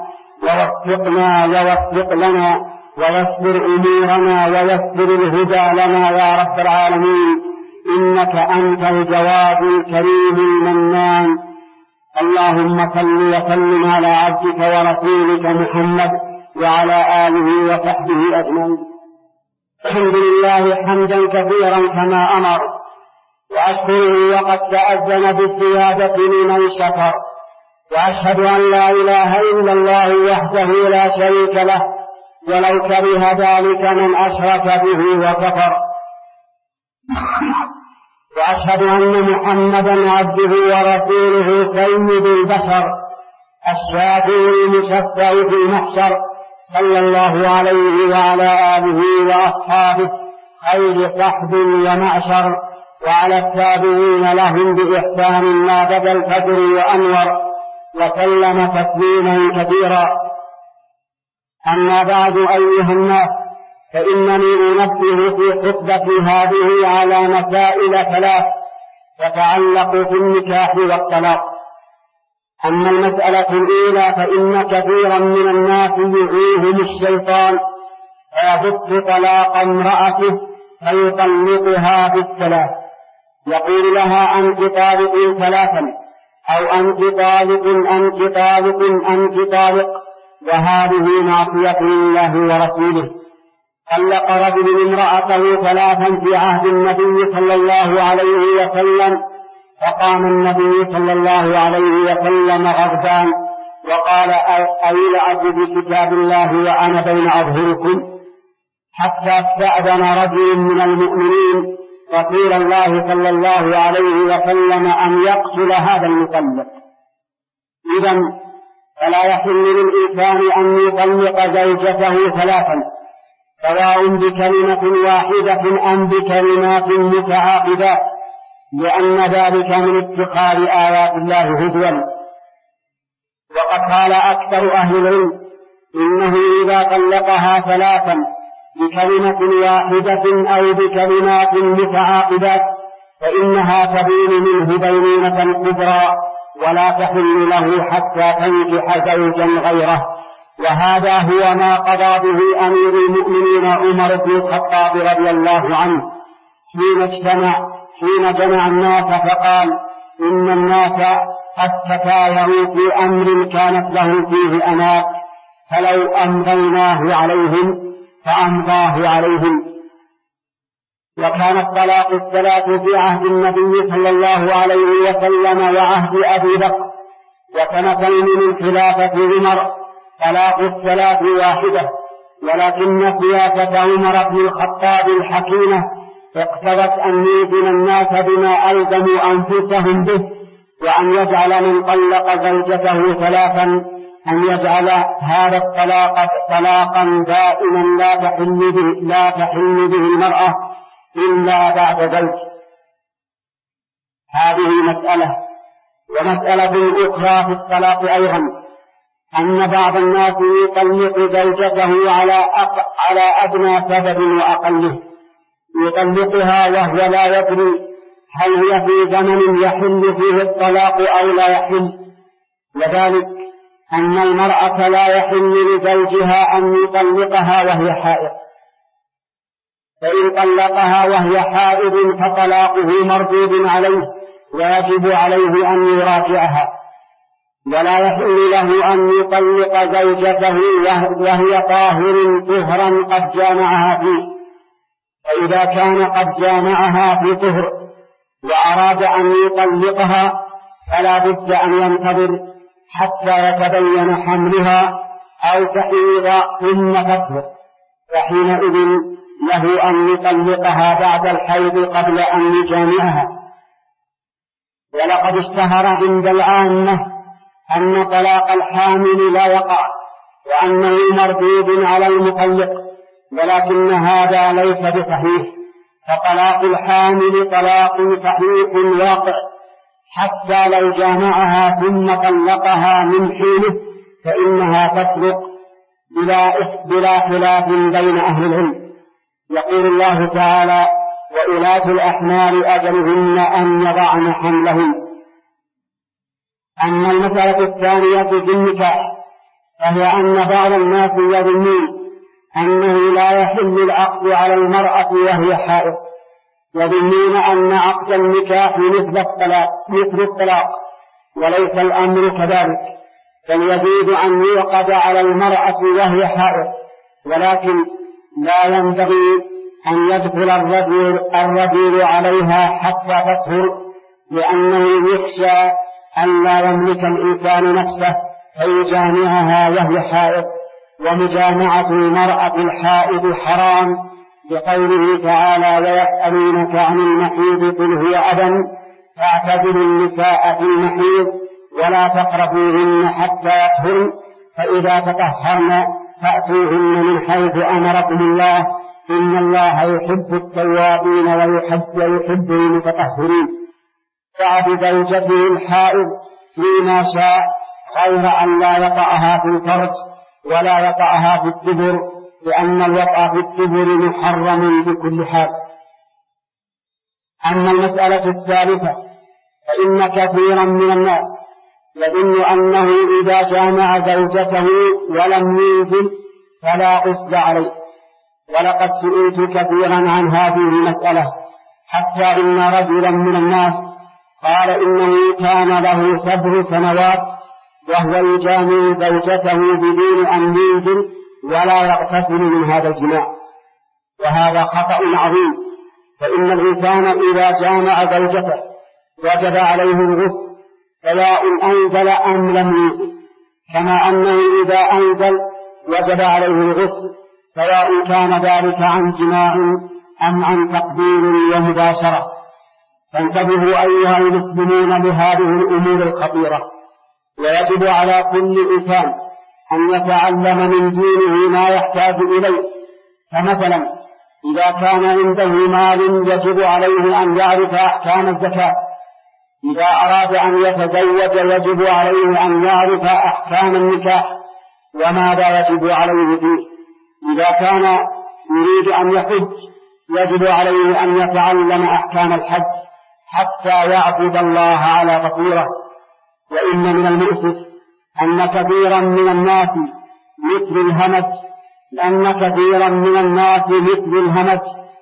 ووفقنا ووفق لنا ويسر أمورنا ويسر الهدى لنا يا رب العالمين، إنك أنت الجواد الكريم المنان. اللهم صل وسلم على عبدك ورسولك محمد وعلى آله وصحبه أجمعين. الحمد لله حمدا كثيرا كما أمر، وأشكره وقد تأذن بالزيادة لمن شكر، وأشهد أن لا إله إلا الله وحده لا شريك له ولو كره ذلك من أشرك به وكفر. وأشهد أن محمدا عبده ورسوله سيد البشر الشافع المشفع في المحشر صلى الله عليه وعلى آله وأصحابه خير صحب ومعشر، وعلى التابعين لهم بإحسان ما بدا الفجر وأنور، وسلم تسليما كثيرا. أما بعد أيها الناس، فإنني أنبه في خطبتي هذه على مسائل ثلاث تتعلق في النكاح والطلاق. أما المسألة الأولى فإن كثيرا من الناس يعيهم الشيطان فيبث طلاق امرأته فيطلقها بالثلاث، يقول لها أنت طالق ثلاثا، أو أنت طالق أنت طالق أنت طالق، وهذه معصية لله ورسوله. طلق رجل امرأته ثلاثا في عهد النبي صلى الله عليه وسلم، فقام النبي صلى الله عليه وسلم غضبان وقال أيلعب بكتاب الله وأنا بين أظهركم، حتى استأذن رجل من المؤمنين رسول الله صلى الله عليه وسلم أن يقتل هذا المطلق. إذن فلا يحل للإنسان أن يطلق زوجته ثلاثا، سواء بكلمة واحدة أم بكلمات متعاقدات، لأن ذلك من اتخاذ آيات الله هزوا. وقد قال أكثر أهل العلم إنه إذا طلقها ثلاثا بكلمة واحدة أو بكلمات متعاقدات فإنها تبين منه بينونة كبرى، ولا تحل له حتى تنكح زوجا غيره. وهذا هو ما قضى به أمير المؤمنين عمر بن الخطاب رضي الله عنه حين اجتمع حين جمع الناس فقال إن الناس قد تكايروا في أمر كانت له فيه أنات، فلو أمضيناه عليهم فأمضاه عليهم. وكان الطلاق الثلاث في عهد النبي صلى الله عليه وسلم وعهد أبي بكر وسنتين من خلافة عمر طلاق الثلاث واحدة، ولكن سياسة عمر بن الخطاب الحكيمة اقتضت أن يلزم الناس بما ألزموا أنفسهم به، وأن يجعل من طلق زوجته ثلاثا أن يجعل هذا الطلاق طلاقا دائما لا تحل به, لا تحل به المرأة إلا بعد زوج. هذه مسألة. ومسألة أخرى في الطلاق أيضا أن بعض الناس يطلق زوجته على على أدنى سبب وأقله، يطلقها وهو لا يدري هل هي في زمن يحل فيه الطلاق أو لا يحل، وذلك أن المرأة لا يحل لزوجها أن يطلقها وهي حائض، فإن طلقها وهي حائض فطلاقه مردود عليه ويجب عليه أن يراجعها، ولا يحل له أن يطلق زوجته وهي طاهر طهرا قد جامعها فيه. فإذا كان قد جامعها في طهر وأراد أن يطلقها فلا بد أن ينتظر حتى يتبين حملها أو تحيض ثم تطهر، فحينئذ له أن يطلقها بعد الحيض قبل أن يجامعها. ولقد اشتهر عند العامة أن طلاق الحامل لا يقع وأنه مردود على المطلق، ولكن هذا ليس بصحيح، فطلاق الحامل طلاق صحيح واقع حتى لو جامعها ثم طلقها من حينه فإنها تطلق بلا, بلا خلاف بين أهل العلم. يقول الله تعالى وأولاة الأحمال أجلهن أن يضعن حملهن. أما المسألة الثانية في النكاح فهي أن بعض الناس يظنون أنه لا يحل العقد على المرأة وهي حائض، يظنون أن عقد النكاح مثل الطلاق مثل الطلاق وليس الأمر كذلك، بل يجوز أن يعقد على المرأة وهي حائض، ولكن لا ينبغي أن يدخل الرجل, الرجل عليها حتى تطهر، لأنه يخشى أن لا يملك الإنسان نفسه فيجامعها وهي حائض، ومجامعة المرأة الحائض حرام بقوله تعالى: ويسألونك عن المحيض قل هو أذى فاعتزلوا النساء في المحيض ولا تقربوهن حتى يطهرن فإذا تطهرن فأتوهن من حيث أمركم الله إن الله يحب التوابين ويحب, ويحب المتطهرين. بعد زوجته الحائض فيما شاء غير أن لا يطأها في الفرج ولا يطأها في الدبر، لأن الوطأ في الدبر محرم بكل حال. أما المسألة الثالثة فإن كثيرا من الناس يظن أنه إذا جامع زوجته ولم ينزل فلا غسل عليه، ولقد سئلت كثيرا عن هذه المسألة حتى إن رجلا من الناس قال إنه كان له سبع سنوات وهو يجامع زوجته بدون أن ينزل ولا يغتسل من هذا الجماع، وهذا خطأ عظيم. فإن الإنسان إذا جامع زوجته وجب عليه الغسل سواء أنزل أم لم ينزل، كما أنه إذا أنزل وجب عليه الغسل سواء كان ذلك عن جماع أم عن تقبيل ومباشرة. فانتبهوا أيها المسلمون لهذه الأمور الخطيرة، ويجب على كل إنسان أن يتعلم من دينه ما يحتاج إليه. فمثلا إذا كان عنده مال يجب عليه أن يعرف أحكام الزكاة، إذا أراد أن يتزوج يجب عليه أن يعرف أحكام النكاح وماذا يجب عليه فيه، إذا كان يريد أن يحج يجب عليه أن يتعلم أحكام الحج حتى يعبد الله على بصيرة. وإن من المؤسف أن كثيرا من الناس مثل الهمج لأن كثيرا من الناس مثل الهمج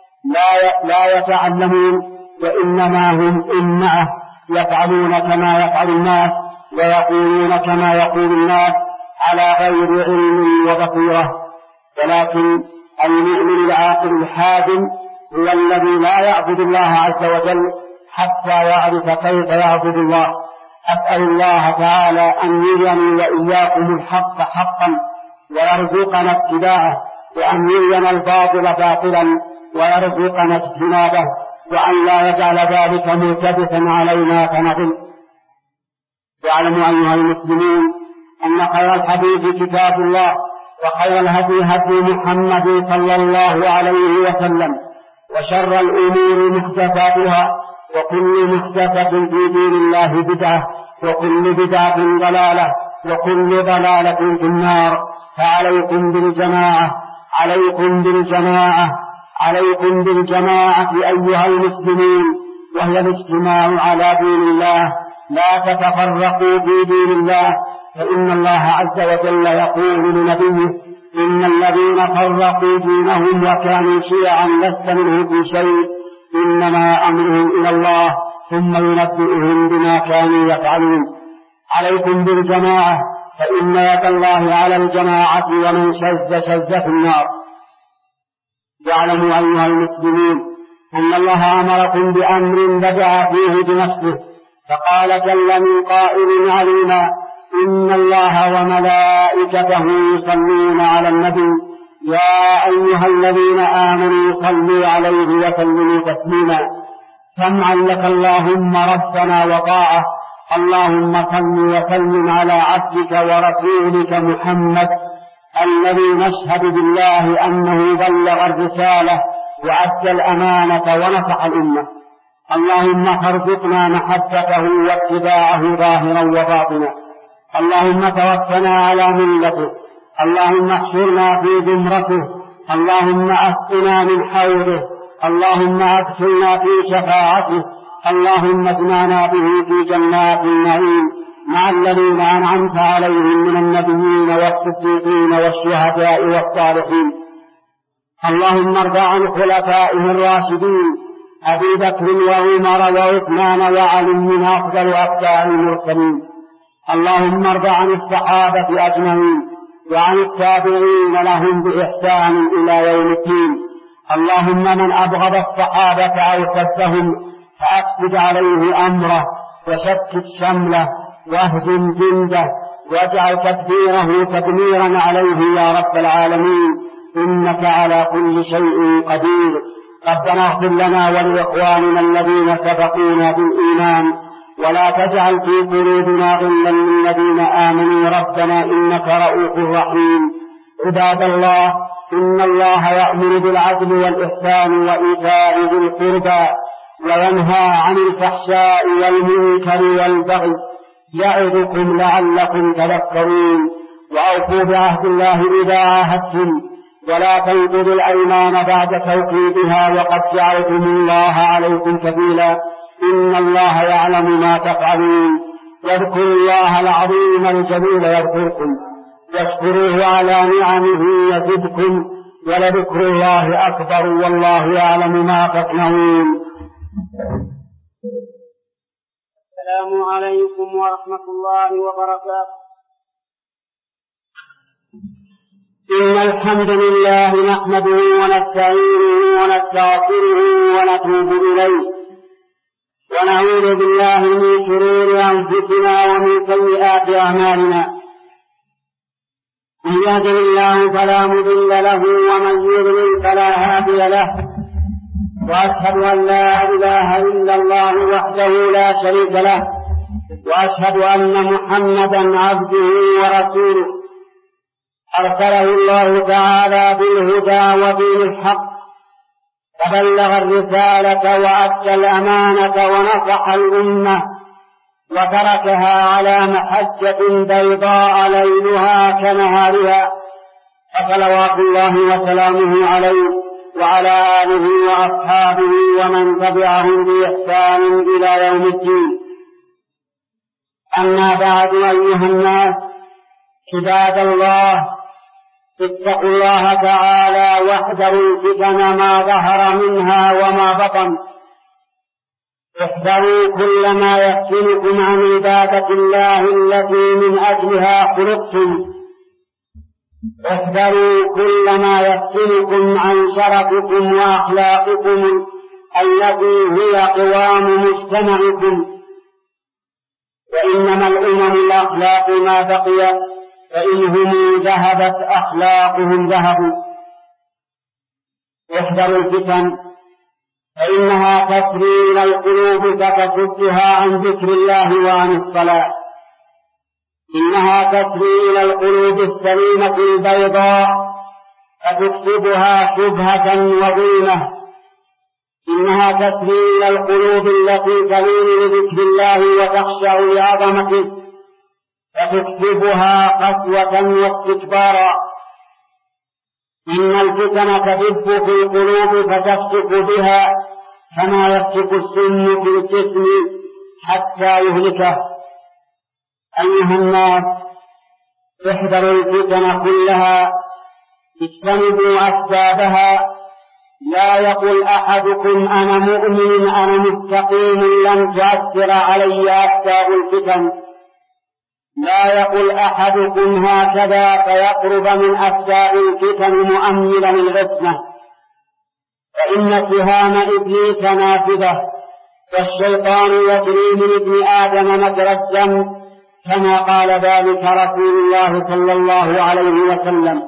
لا لا يتعلمون، وإنما هم إمعة يفعلون كما يفعل الناس ويقولون كما يقول الناس على غير علم وبصيرة. ولكن المؤمن العاقل الحازم هو الذي لا يعبد الله عز وجل حتى يعرف كيف يعبد الله. أسأل الله تعالى أن يريني وإياكم الحق حقا ويرزقنا اتباعه، وأن يرينا الباطل باطلا ويرزقنا اجتنابه، وأن لا يجعل ذلك ملتبسا علينا فنضل. واعلموا أيها المسلمون أن خير الحديث كتاب الله، وخير الهدي هدي محمد صلى الله عليه وسلم، وشر الأمور محدثاتها، وكل محدثة في دين الله بدعة، وكل بدعة ضلالة، وكل ضلالة في النار. فعليكم بالجماعة عليكم بالجماعة عليكم بالجماعة أيها المسلمين، وهي الاجتماع على دين الله، لا تتفرقوا في دين الله، فإن الله عز وجل يقول لنبيه: إن الذين فرقوا دينهم وكانوا شيعا لست منهم في شيء، إنما أمرهم إلى الله ثم ينبئهم بما كانوا يفعلون. عليكم بالجماعة، فإن يد الله على الجماعة، ومن شذ شذ في النار. واعلموا أيها المسلمين أن الله أمركم بأمر بدأ فيه بنفسه، فقال جل من قائل علينا: إن الله وملائكته يصلون على النبي يا أيها الذين آمنوا صلوا عليه وسلموا تسليما. سمعا لك اللهم ربنا وطاعة. اللهم صل وسلم على عبدك ورسولك محمد الذي نشهد بالله أنه بلغ الرسالة وأدى الأمانة ونصح الأمة. اللهم ارزقنا محبته واتباعه ظاهرا وباطنا. اللهم توفنا على ملته. اللهم احشرنا في زمرته. اللهم اسقنا من حوضه. اللهم ادخلنا في شفاعته. اللهم اجمعنا به في جنات النعيم مع الذين أنعمت عليهم من النبيين والصديقين والشهداء والصالحين. اللهم ارض عن خلفائه الراشدين أبي بكر وعمر وعثمان وعلي من أفضل أتباع المرسلين. اللهم ارض عن الصحابة أجمعين وعن التابعين لهم بإحسان إلى يوم الدين. اللهم من أبغض الصحابة أو سبهم فأسجد عليه أمره وشتت شمله واهزم جنده واجعل تكبيره تدميرا عليه يا رب العالمين. إنك على كل شيء قدير. ربنا اغفر لنا ولإخواننا الذين سبقونا بالإيمان ولا تجعل في قلوبنا غلا للذين آمنوا ربنا إنك رؤوف رحيم. عباد الله، إن الله يأمر بالعدل والإحسان وإيتاء ذي القربى وينهى عن الفحشاء والمنكر والبغي يعظكم لعلكم تذكرون. وأوفوا بعهد الله إذا عاهدتم ولا تنقضوا الأيمان بعد توكيدها وقد جعلتم الله عليكم كفيلا إن الله يعلم ما تفعلون. واذكروا الله العظيم الجليل يذكركم واشكروه على نعمه يزدكم ولذكر الله أكبر والله يعلم ما تصنعون. السلام عليكم ورحمة الله وبركاته. إن الحمد لله نحمده ونستعينه ونستغفره ونتوب إليه ونعوذ بالله من شرور أنفسنا ومن سيئات أعمالنا. من يهده الله فلا مضل له ومن يضلل فلا هادي له. وأشهد أن لا إله إلا الله وحده لا شريك له وأشهد أن محمدا عبده ورسوله أرسله الله تعالى بالهدى ودين الحق فبلغ الرسالة وأدى الأمانة ونصح الأمة وتركها على محجة بيضاء ليلها كنهارها فصلوات الله وسلامه عليه وعلى آله وأصحابه ومن تبعهم بإحسان إلى يوم الدين. أما بعد أيها الناس عباد الله، اتقوا الله تعالى واحذروا الفتن ما ظهر منها وما بطن. احذروا كل ما يفتنكم عن عبادة الله التي من أجلها خلقتم. احذروا كل ما يفتنكم عن شرفكم وأخلاقكم التي هي قوام مجتمعكم. وإنما الأمم الأخلاق ما بقي فإنهم ذهبت أخلاقهم ذهبوا. احذروا الفتن فإنها تسري إلى القلوب فتصدها عن ذكر الله وعن الصلاة. إنها تسري إلى القلوب السليمة البيضاء فتكسبها شبهة وظلمة. إنها تسري إلى القلوب التي تلين لذكر الله وتخشع لعظمته فتكسبها قسوة واستكبارا. إن الفتن تدب في القلوب فتفتك بها كما يفتك السم في الجسم حتى يهلكه. أيها الناس، احذروا الفتن كلها، اجتنبوا أسبابها. لا يقل أحدكم أنا مؤمن أنا مستقيم لن تؤثر علي أسباب الفتن. لا يقل أحدكم هكذا فيقرب من أسباب الفتن مؤملا العصمة. فإن سهام إبليس نافذة والشيطان يجري من ابن آدم مجرى الدم كما قال ذلك رسول الله صلى الله عليه وسلم.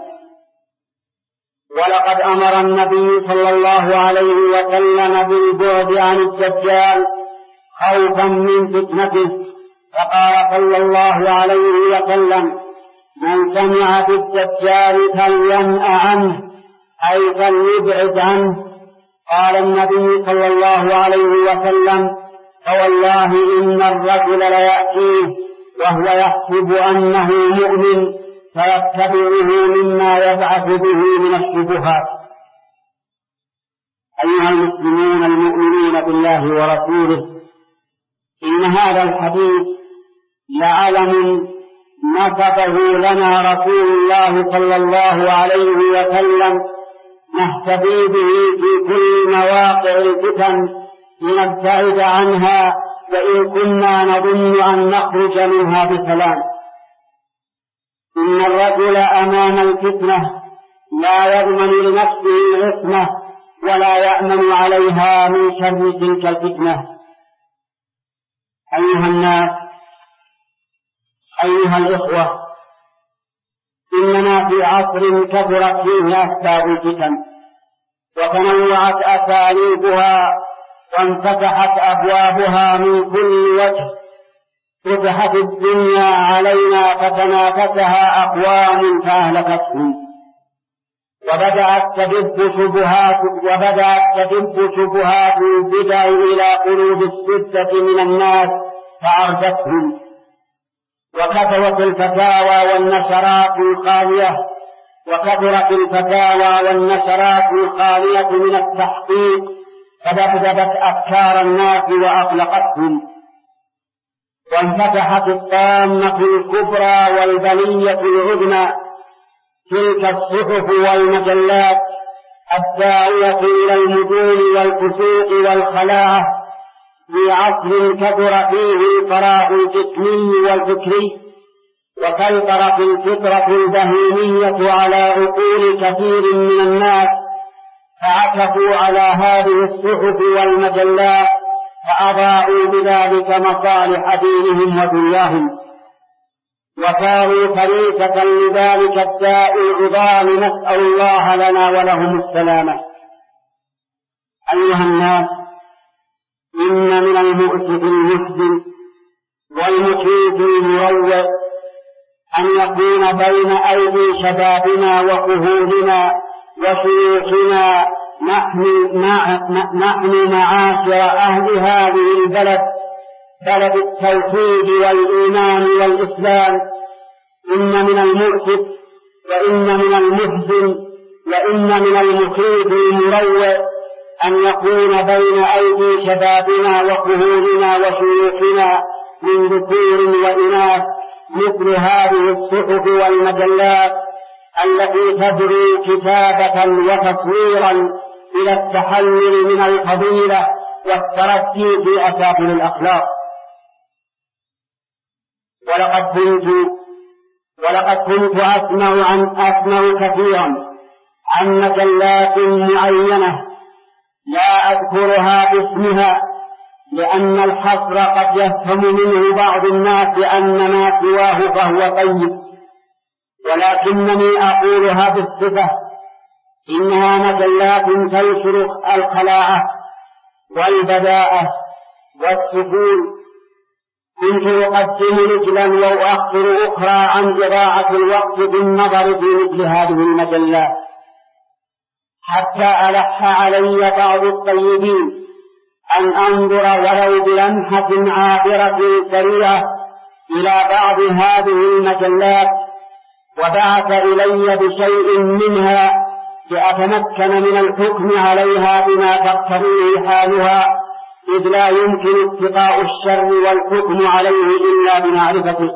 ولقد أمر النبي صلى الله عليه وسلم بالبعد عن الدجال خوفا من فتنته فقال صلى الله عليه وسلم: من سمع بالدجال فلينأ عنه أي فليبعد عنه. قال النبي صلى الله عليه وسلم: فوالله إن الرجل ليأتيه وهو يحسب أنه مؤمن فيتبعه مما يبعث به من الشبهات. أيها المسلمون المؤمنين بالله ورسوله، إن هذا الحديث لعلم نسبه لنا رسول الله صلى الله عليه وسلم نهتدي به في كل مواقع الفتن لنبتعد عنها وإن كنا نظن أن نخرج منها بسلام. إن الرجل أمام الفتنة لا يضمن لنفسه العصمة ولا يأمن عليها من شر تلك الفتنة. أيها الناس، أيها الإخوة، إننا في عصر كثرت فيه أسباب الفتن وتنوعت أساليبها وانفتحت أبوابها من كل وجه. فتحت الدنيا علينا فتنافسها أقوام فأهلكتهم، وبدأت تدب شبهات وبدأت تدب شبهات البدع إلى قلوب الستة من الناس فأردتهم، وكثرت الفتاوى والنشرات الخالية وكثرت الفتاوى والنشرات الخالية من التحقيق فدبدبت أفكار الناس وأقلقتهم، وانفتحت الطامة الكبرى والبلية العظمى تلك الصحف والمجلات الداعية إلى المجون والفسوق والخلاعة في عصر كثر فيه الفراغ الجسمي والفكري، وسيطرت الفطرة البهيمية على عقول كثير من الناس فعكفوا على هذه الصحف والمجلات فأضاعوا بذلك مصالح دينهم ودنياهم، وصاروا فريسة لذلك الداء العظام. نسأل الله لنا ولهم السلامة. أيها الناس، إن من المؤسف المحزن والمخيف المروع أن يكون بين أيدي شبابنا وكهولنا وشيوخنا نحن, نحن معاشر أهل هذه البلد، بلد التوحيد والإيمان والإسلام، إن من المؤسف وإن من المحزن وإن من المخيف المروع أن يكون بين أيدي شبابنا وكهولنا وشيوخنا من ذكور وإناث مثل هذه الصحف والمجلات التي تدعو كتابة وتصويرا إلى التحلل من الفضيلة والترقي في أسافل الأخلاق. ولقد كنت ولقد كنت أسمع عن أسمع كثيرا عن مجلات معينة لا أذكرها باسمها لأن الحصر قد يفهم منه بعض الناس أن ما سواه فهو طيب، ولكنني أقولها بالصفة، إنها مجلات تنشر الخلاعة والبداءة والسفول. كنت أقدم رجلا وأؤخر أخرى عن إضاعة الوقت بالنظر في مثل هذه المجلات، حتى ألح علي بعض الطيبين أن أنظر ولو بلمحة عابرة سريعة إلى بعض هذه المجلات، وبعث إلي بشيء منها لأتمكن من الحكم عليها بما تقتضيه حالها، إذ لا يمكن اتقاء الشر والحكم عليه إلا بمعرفته.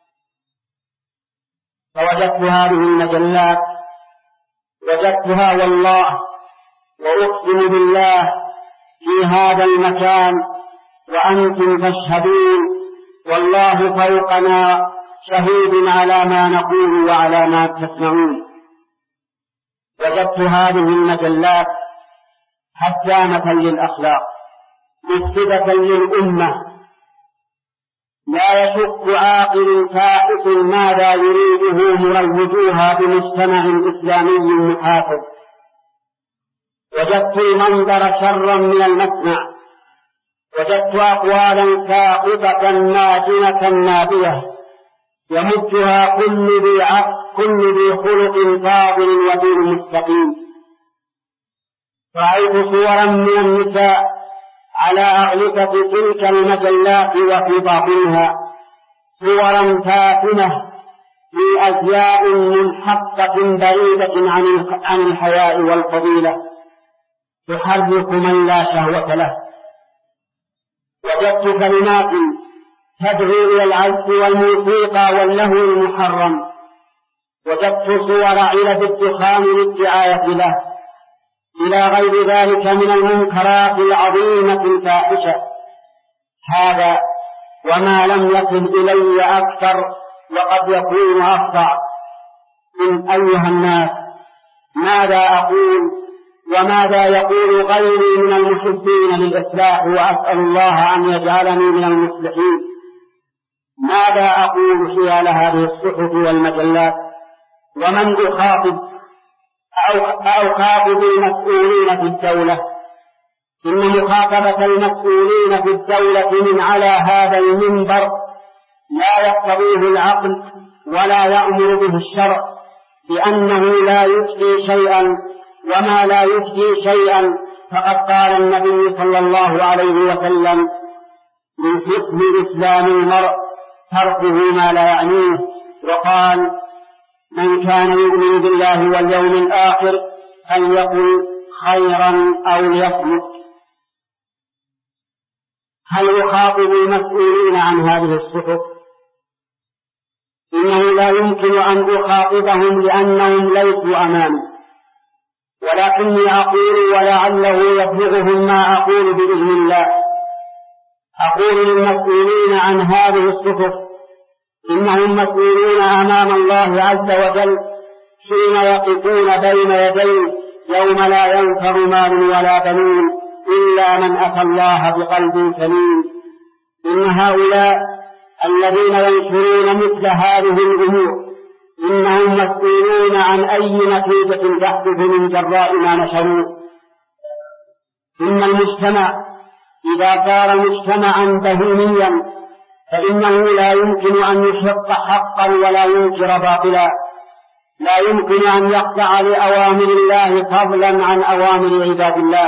فوجدت هذه المجلات وجدتها والله وأقسم بالله في هذا المكان وأنتم تشهدون، والله فوقنا شهيد على ما نقول وعلى ما تسمعون. وجدت هذه المجلات هدامة للأخلاق مفسدة للأمة. لا يشك عاقل فائق ماذا يريده مروجوها بمجتمع إسلامي محافظ. وجدت المنظر شرا من المسمع، وجدت أقوالا ساقطة ناجنة نابية يمدها كل ذي عقل كل ذي خلق فاضل ودين مستقيم. رأيت صورا من النساء على أغلفة تلك المجلات وفي باطنها صورا فاتنة في أزياء منحطة بعيدة عن الحياء والفضيلة تحرك من لا شهوة له. وجدت كلمات تدعو إلى العزف والموسيقى واللهو المحرم. وجدت صور علب الدخان للدعاية له إلى غير ذلك من المنكرات العظيمة الفاحشة. هذا وما لم يصل إلي أكثر وقد يكون أخطأ. من أيها الناس، ماذا أقول وماذا يقول غيري من المحبين للإصلاح، وأسأل الله أن يجعلني من المصلحين؟ ماذا أقول حيال هذه الصحف والمجلات؟ ومن أخاطب أو أخاطب المسؤولين في الدولة. إن مخاطبة المسؤولين في الدولة من على هذا المنبر لا يقتضيه العقل ولا يأمر به الشرع، لأنه لا يجدي شيئا، وما لا يجدي شيئا فقد قال النبي صلى الله عليه وسلم: من حسن إسلام المرء تركه ما لا يعنيه. وقال: من كان يؤمن بالله واليوم الآخر فليقل خيرا أو ليصمت. هل أخاطب المسؤولين عن هذه الصحف؟ إنه لا يمكن أن أخاطبهم لأنهم ليسوا أمامي، ولكني أقول ولعله يبلغهم ما أقول بإذن الله. أقول للمسؤولين عن هذه الصحف: إنهم مسؤولون أمام الله عز وجل حين يقفون بين يديه يوم لا ينفع مال ولا بنون إلا من أتى الله بقلب سليم. إن هؤلاء الذين ينشرون مثل هذه الأمور إنهم مسؤولون عن أي نتيجة تحدث من جراء ما نشروه. إن المجتمع إذا صار مجتمعا بهيميا فإنه لا يمكن أن يحق حقا ولا ينكر باطلا، لا يمكن أن يخضع لأوامر الله فضلا عن أوامر عباد الله.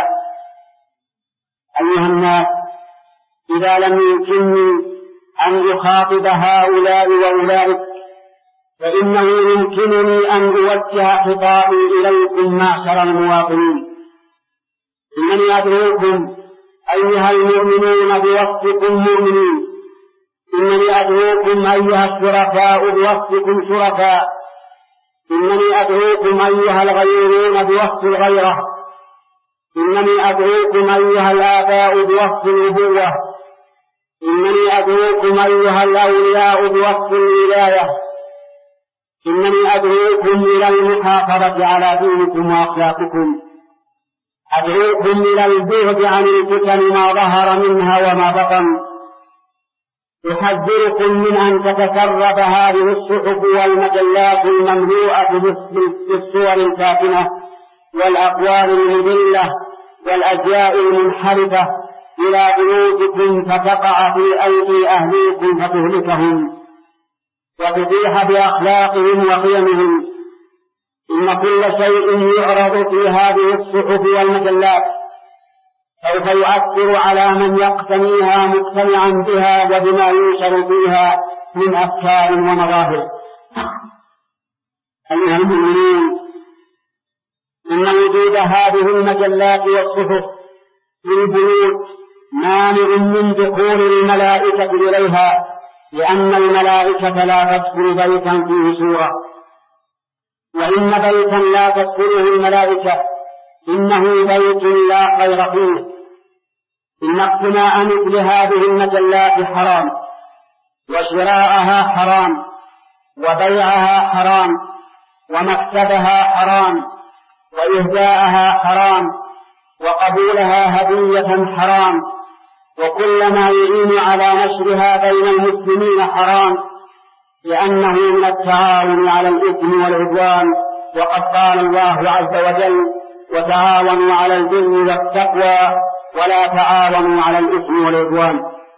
أيها الناس، إذا لم يمكنني أن أخاطب هؤلاء وأولئك فإنه يمكنني أن أوجه خطابي إليكم معشر المواطنين. إنني أدعوكم أيها المؤمنون بوصفكم مؤمنين، إنني أدعوكم أيها الشرفاء بوصفكم شرفاء، إنني أدعوكم أيها الغيرون بوصف الغيرة، إنني أدعوكم أيها الآباء بوصف الأبوة، إنني أدعوكم أيها الأولياء بوصف الولاية، إنني أدعوكم إلى المحافظة على دينكم وأخلاقكم، أدعوكم إلى البعد عن الفتن ما ظهر منها وما بطن. أحذركم من أن تتسرب هذه الصحف والمجلات المملوءة بالصور الكافنة والأقوال المضلة والأزياء المنحرفة إلى بيوتكم فتقع في أيدي أهليكم فتهلكهم وتطيح بأخلاقهم وقيمهم. إن كل شيء يعرض في هذه الصحف والمجلات سوف يؤثر على من يقتنيها مقتنعا بها وبما ينشر فيها من أفكار ومظاهر. أيها المؤمنين، إن وجود هذه المجلات والصحف في البيوت مانع من دخول الملائكة إليها، لأن الملائكة لا تدخل بيتا فيه سورة، وإن بيتا لا تدخله الملائكة إنه بيت لا خير فيه. إن اقتناء مثل هذه المجلات حرام، وشراءها حرام، وبيعها حرام، ومكسبها حرام، وإهداءها حرام، وقبولها هدية حرام، وكل ما يعين على نشرها بين المسلمين حرام، لأنه من التعاون على الإثم والعدوان. وقد قال الله عز وجل: وتعاونوا على البر والتقوى ولا تعاونوا على الإثم والعدوان.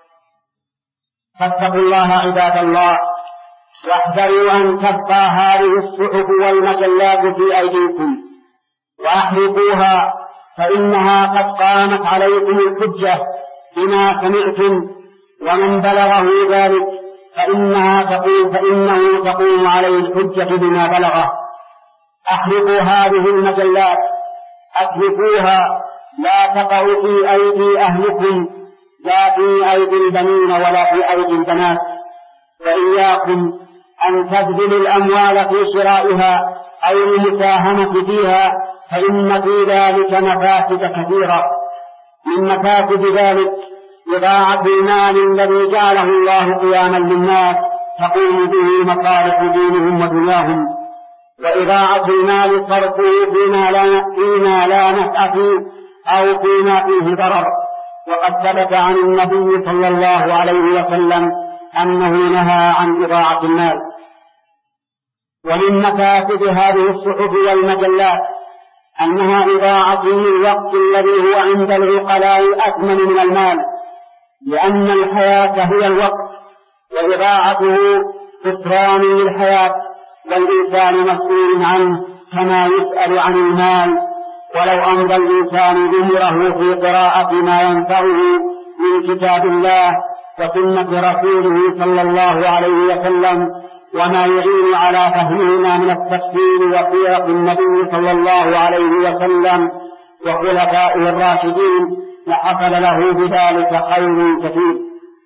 فاتقوا الله عباد الله، واحذروا أن تبقى هذه الصحف والمجلات في أيديكم، وأحرقوها، فإنها قد قامت عليكم الحجة بما سمعتم، ومن بلغه ذلك فإنها تقوم فإنه تقوم عليه الحجة بما بلغه. أحرقوا هذه المجلات، أتركوها، لا تقع في أيدي أهلكم، لا في أيدي البنين ولا في أيدي البنات. وإياكم أن تبذلوا الأموال في شرائها أو المساهمة فيها، فإن في ذلك مفاسد كثيرة. من مفاسد ذلك إضاعة المال الذي جعله الله قياما للناس تقوم به مصالح دينهم ودنياهم، وإضاعة المال صرفه فيما لا, فيما لا نفع فيه أو فيما فيه ضرر. وقد ثبت عن النبي صلى الله عليه وسلم أنه نهى عن إضاعة المال. ومن مفاسد هذه الصحف والمجلات أنها إضاعة للوقت الذي هو عند العقلاء أثمن من المال، لأن الحياة هي الوقت، وإضاعته خسران للحياة، والإنسان مسؤول عنه كما يسأل عن المال. ولو أمضى الإنسان عمره في قراءة ما ينفعه من كتاب الله وسنة رسوله صلى الله عليه وسلم وما يعين على فهمهما من التفسير وسيرة النبي صلى الله عليه وسلم وخلفائه الراشدين، لحصل له بذلك خير كثير.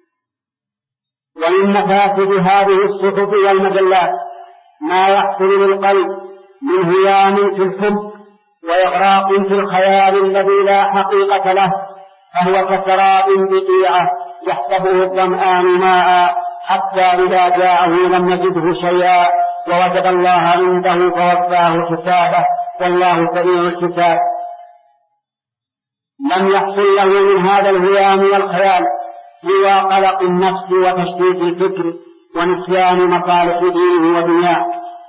ومن مفاسد هذه الصحف والمجلات ما يحصل للقلب من هيام في الحب وإغراق في الخيال الذي لا حقيقة له، فهو كسراب بقيعة يحسبه الظمآن ماء حتى إذا جاءه لم يجده شيئا ووجد الله عنده فوفاه حسابه والله سريع الحساب. لم يحصل له من هذا الهيام والخيال سوى قلق النفس وتشتيت الفكر ونسيان مصالح دينه ودنياه.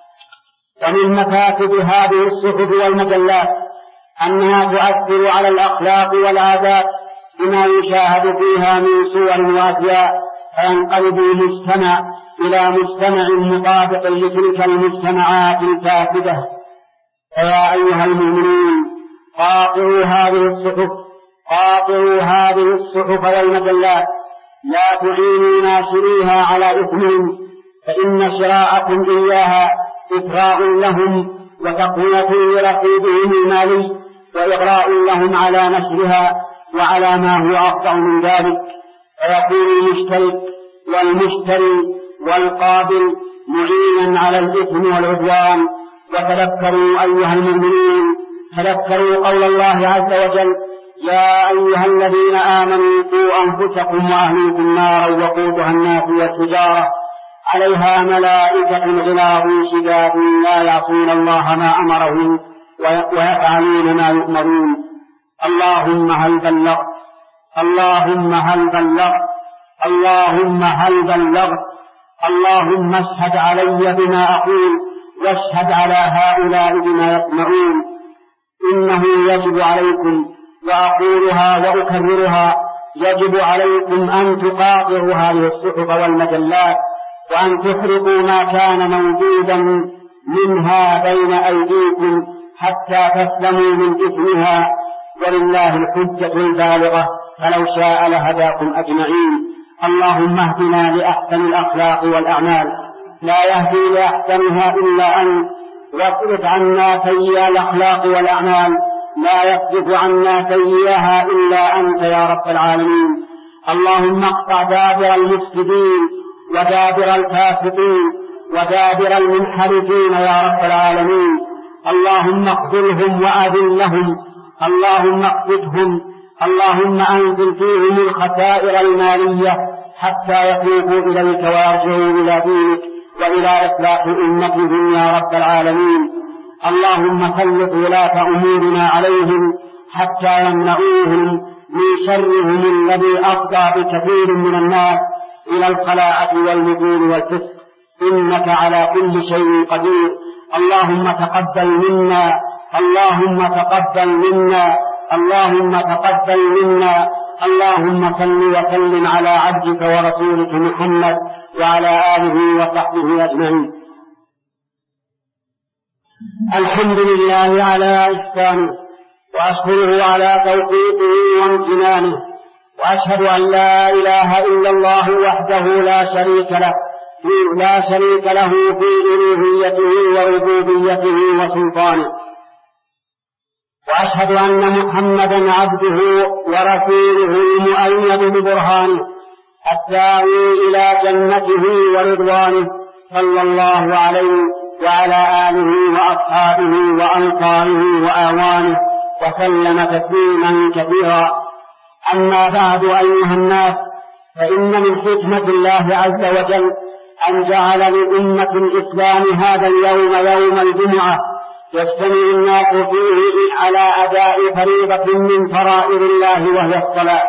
ومن مفاسد هذه الصحف والمجلات أنها تؤثر على الأخلاق والعادات بما يشاهد فيها من صور وأشياء، فينقلب المجتمع إلى مجتمع مطابق لتلك المجتمعات الفاسدة. فيا أيها المؤمنين قاطعوا هذه الصحف قاطعوا هذه الصحف والمجلات، لا تعينوا ناشريها على إثمهم، فإن شراءكم إياها إثراء لهم وتقوية لرقيبهم المالي وإغراء لهم على نشرها وعلى ما هو أفضل من ذلك، فيكون المشترك والمشتري والقابل معينا على الإثم والعدوان. وتذكروا أيها المؤمنين تذكروا قول الله عز وجل: يا أيها الذين آمنوا قوا أنفسكم وأهليكم نارا وقودها الناس والحجارة عليها ملائكة غلاظ شداد لا يعصون الله ما أمرهم ويفعلون ما يؤمرون. اللهم هل بلغت اللهم هل بلغت اللهم هل بلغت اللهم اشهد علي بما أقول واشهد على هؤلاء بما يسمعون. إنه يجب عليكم، وأقولها وأكررها، يجب عليكم أن تقاطعوا هذه الصحف والمجلات وأن تفرقوا ما كان موجودا منها بين أيديكم حتى تسلموا من إثمها، ولله الحجة البالغة فلو شاء لهداكم أجمعين. اللهم اهدنا لأحسن الأخلاق والأعمال، لا يهدي لأحسنها إلا أنت، واصرف عنا سيئ الأخلاق والأعمال، لا يصرف عنا سيئها إلا أنت يا رب العالمين. اللهم اقطع دابر المفسدين ودابر الفاسقين ودابر المنحرفين يا رب العالمين. اللهم اقتلهم وأذلهم، اللهم اقتلهم، اللهم أنزل فيهم الخسائر المالية حتى يتوبوا إليك ويرجعوا إلى دينك وإلى إصلاح أمتهم يا رب العالمين. اللهم سلط ولاة أمورنا عليهم حتى يمنعوهم من شرهم الذي أفضى بكثير من الناس إلى الخلاعة والمجون والفسق، إنك على كل شيء قدير. اللهم تقبل منا اللهم تقبل منا اللهم تقبل منا اللهم صل وسلم على عبدك ورسولك محمد وعلى آله وصحبه أجمعين. الحمد لله على إحسانه، وأشكره على توفيقه وامتنانه، وأشهد أن لا إله إلا الله وحده لا شريك له لا شريك له في ألوهيته وربوبيته وسلطانه، وأشهد أن محمدا عبده ورسوله المؤيد ببرهانه الداعي إلى جنته ورضوانه، صلى الله عليه وعلى آله وأصحابه وأنصاره وآوانه وسلم تسليما كثيرا. أما بعد أيها الناس، فإن من حكمة الله عز وجل أن جعل لأمة الإسلام هذا اليوم يوم الجمعة يجتمع الناس فيه على أداء فريضة من فرائض الله وهي الصلاة،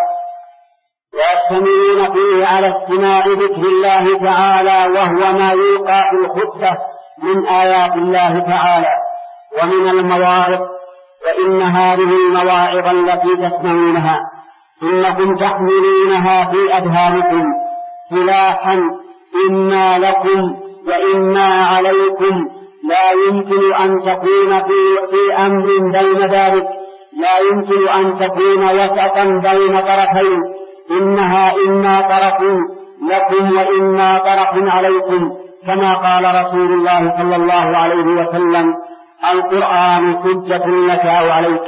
ويجتمعون فيه على استماع ذكر الله تعالى وهو ما يلقى في الخطبة من آيات الله تعالى ومن المواعظ. وإن هذه المواعظ التي تسمعونها إنكم تحملونها في أذهانكم سلاحا إما لكم وإما عليكم، لا يمكن أن تكون في, في أمر بين ذلك، لا يمكن أن تكون وسطا بين طرفين، إنها إما طرف لكم وإما طرف عليكم، كما قال رسول الله صلى الله عليه وسلم: القرآن حجة لك أو عليك.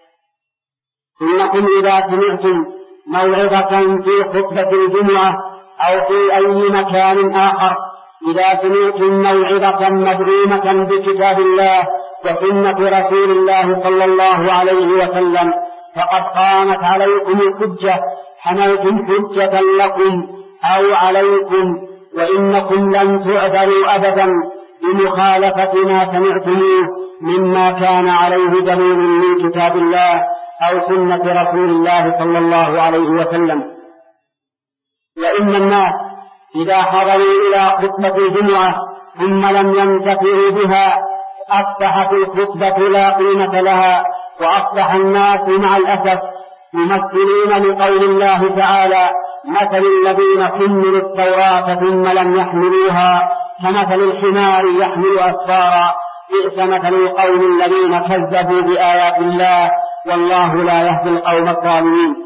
إنكم إذا سمعتم موعظة في خطبة الجمعة أو في أي مكان آخر، إذا سمعتم موعظة مدعومة بكتاب الله وسنة رسول الله صلى الله عليه وسلم، فقد قامت عليكم الحجة، حملتم حجة لكم أو عليكم، وإنكم لن تعذروا أبدا بمخالفة ما سمعتموه مما كان عليه دليل من كتاب الله أو سنة رسول الله صلى الله عليه وسلم. وإن الناس إذا حضروا إلى خطبة الجمعة ثم لم ينتفعوا بها أصبحت الخطبة لا قيمة لها، وأصبح الناس مع الأسف ممثلين لقول الله تعالى: مثل الذين حملوا التوراة ثم لم يحملوها كمثل الحمار يحمل أسفارا، بئس مثل القوم الذين كذبوا بآيات الله والله لا يهدي القوم الظالمين.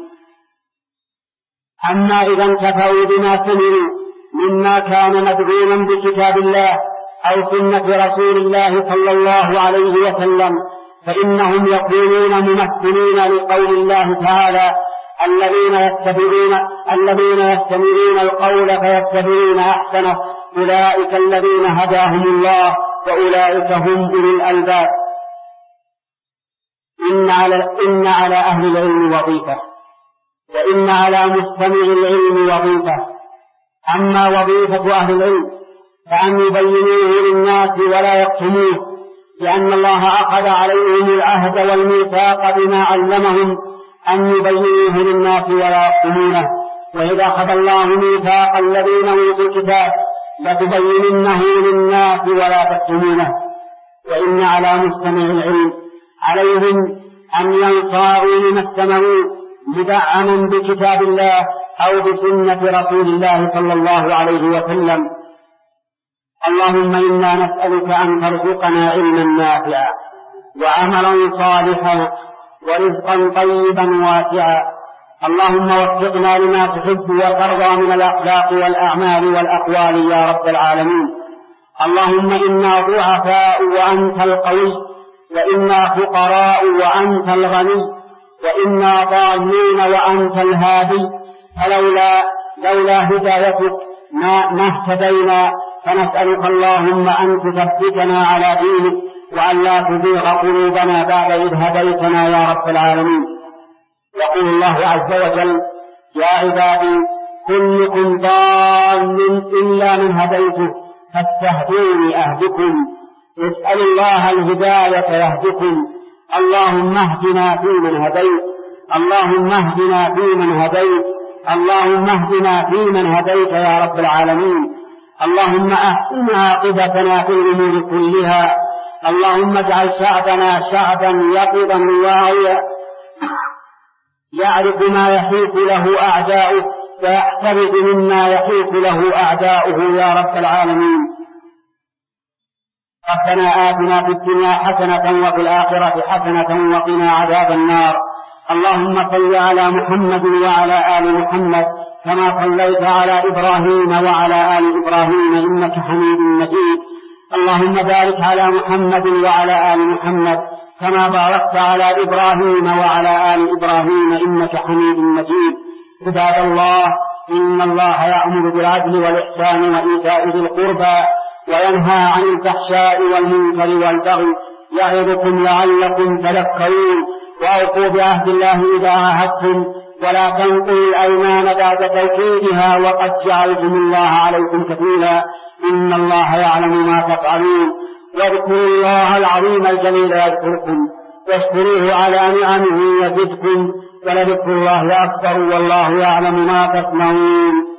أما إذا انتفعوا بما سمعوا مما كان مدعوما بكتاب الله أو سنة رسول الله صلى الله عليه وسلم، فإنهم يكونون ممثلين لقول الله تعالى: الذين يتبعون الذين يستمعون القول فيتبعون أحسنه أولئك الذين هداهم الله وأولئك هم أولو الألباب. إن على, إن على أهل العلم وظيفة، وإن على مستمع العلم وظيفة. أما وظيفة أهل العلم فأن يبينوه للناس ولا يكتموه، لأن الله أخذ عليهم العهد والميثاق بما علمهم أن يبينوه للناس ولا يكتمونه. وإذا أخذ الله ميثاق الذين أوتوا الكتاب لتبيننه للناس ولا تكتمونه. وإن على مستمع العلم عليهم أن ينصاروا لما استمعوا مدعما بكتاب الله أو بسنة رسول الله صلى الله عليه وسلم. اللهم إنا نسألك أن ترزقنا علما نافعا وعملا صالحا ورزقا طيبا واسعا. اللهم وفقنا لما تحب وترضى من الأخلاق والأعمال والأقوال يا رب العالمين. اللهم إنا ضعفاء وأنت القوي، وإنا فقراء وأنت الغني، وإنا ضالون وأنت الهادي، فلولا لولا هدايتك ما اهتدينا، فنسألك اللهم أن تثبتنا على دينك وأن لا تزيغ قلوبنا بعد إذ هديتنا يا رب العالمين. يقول الله عز وجل: يا عبادي كلكم ضال إلا من هديته فاستهدوني أهدكم. اسأل الله الهداية يهدكم. اللهم اهدنا فيمن هديت، اللهم اهدنا فيمن هديت، اللهم اهدنا فيمن هديت يا رب العالمين. اللهم أحسن عاقبتنا في الأمور كلها. اللهم اجعل شعبنا شعبا يقظا واعيا يعرف ما يحيط له أعداؤه ويحترز مما يحيط له أعداؤه يا رب العالمين. ربنا آتنا في الدنيا حسنة وفي الآخرة حسنة وقنا عذاب النار. اللهم صل على محمد وعلى آل محمد كما صليت على إبراهيم وعلى آل إبراهيم إنك حميد مجيد. اللهم بارك على محمد وعلى آل محمد كما باركت على إبراهيم وعلى آل إبراهيم إنك حميد مجيد. عباد الله، إن الله يأمر بالعدل والإحسان وإيتاء ذي القربى وينهى عن الفحشاء والمنكر والبغي يعظكم لعلكم تذكرون. وأوفوا بعهد الله إذا عاهدتم ولا تنقضوا الأيمان بعد توكيدها وقد جعلتم الله عليكم كفيلا إن الله يعلم ما تفعلون. واذكروا الله العظيم الجليل يذكركم واشكروه على نعمه يزدكم ولذكر الله أكبر والله يعلم ما تصنعون.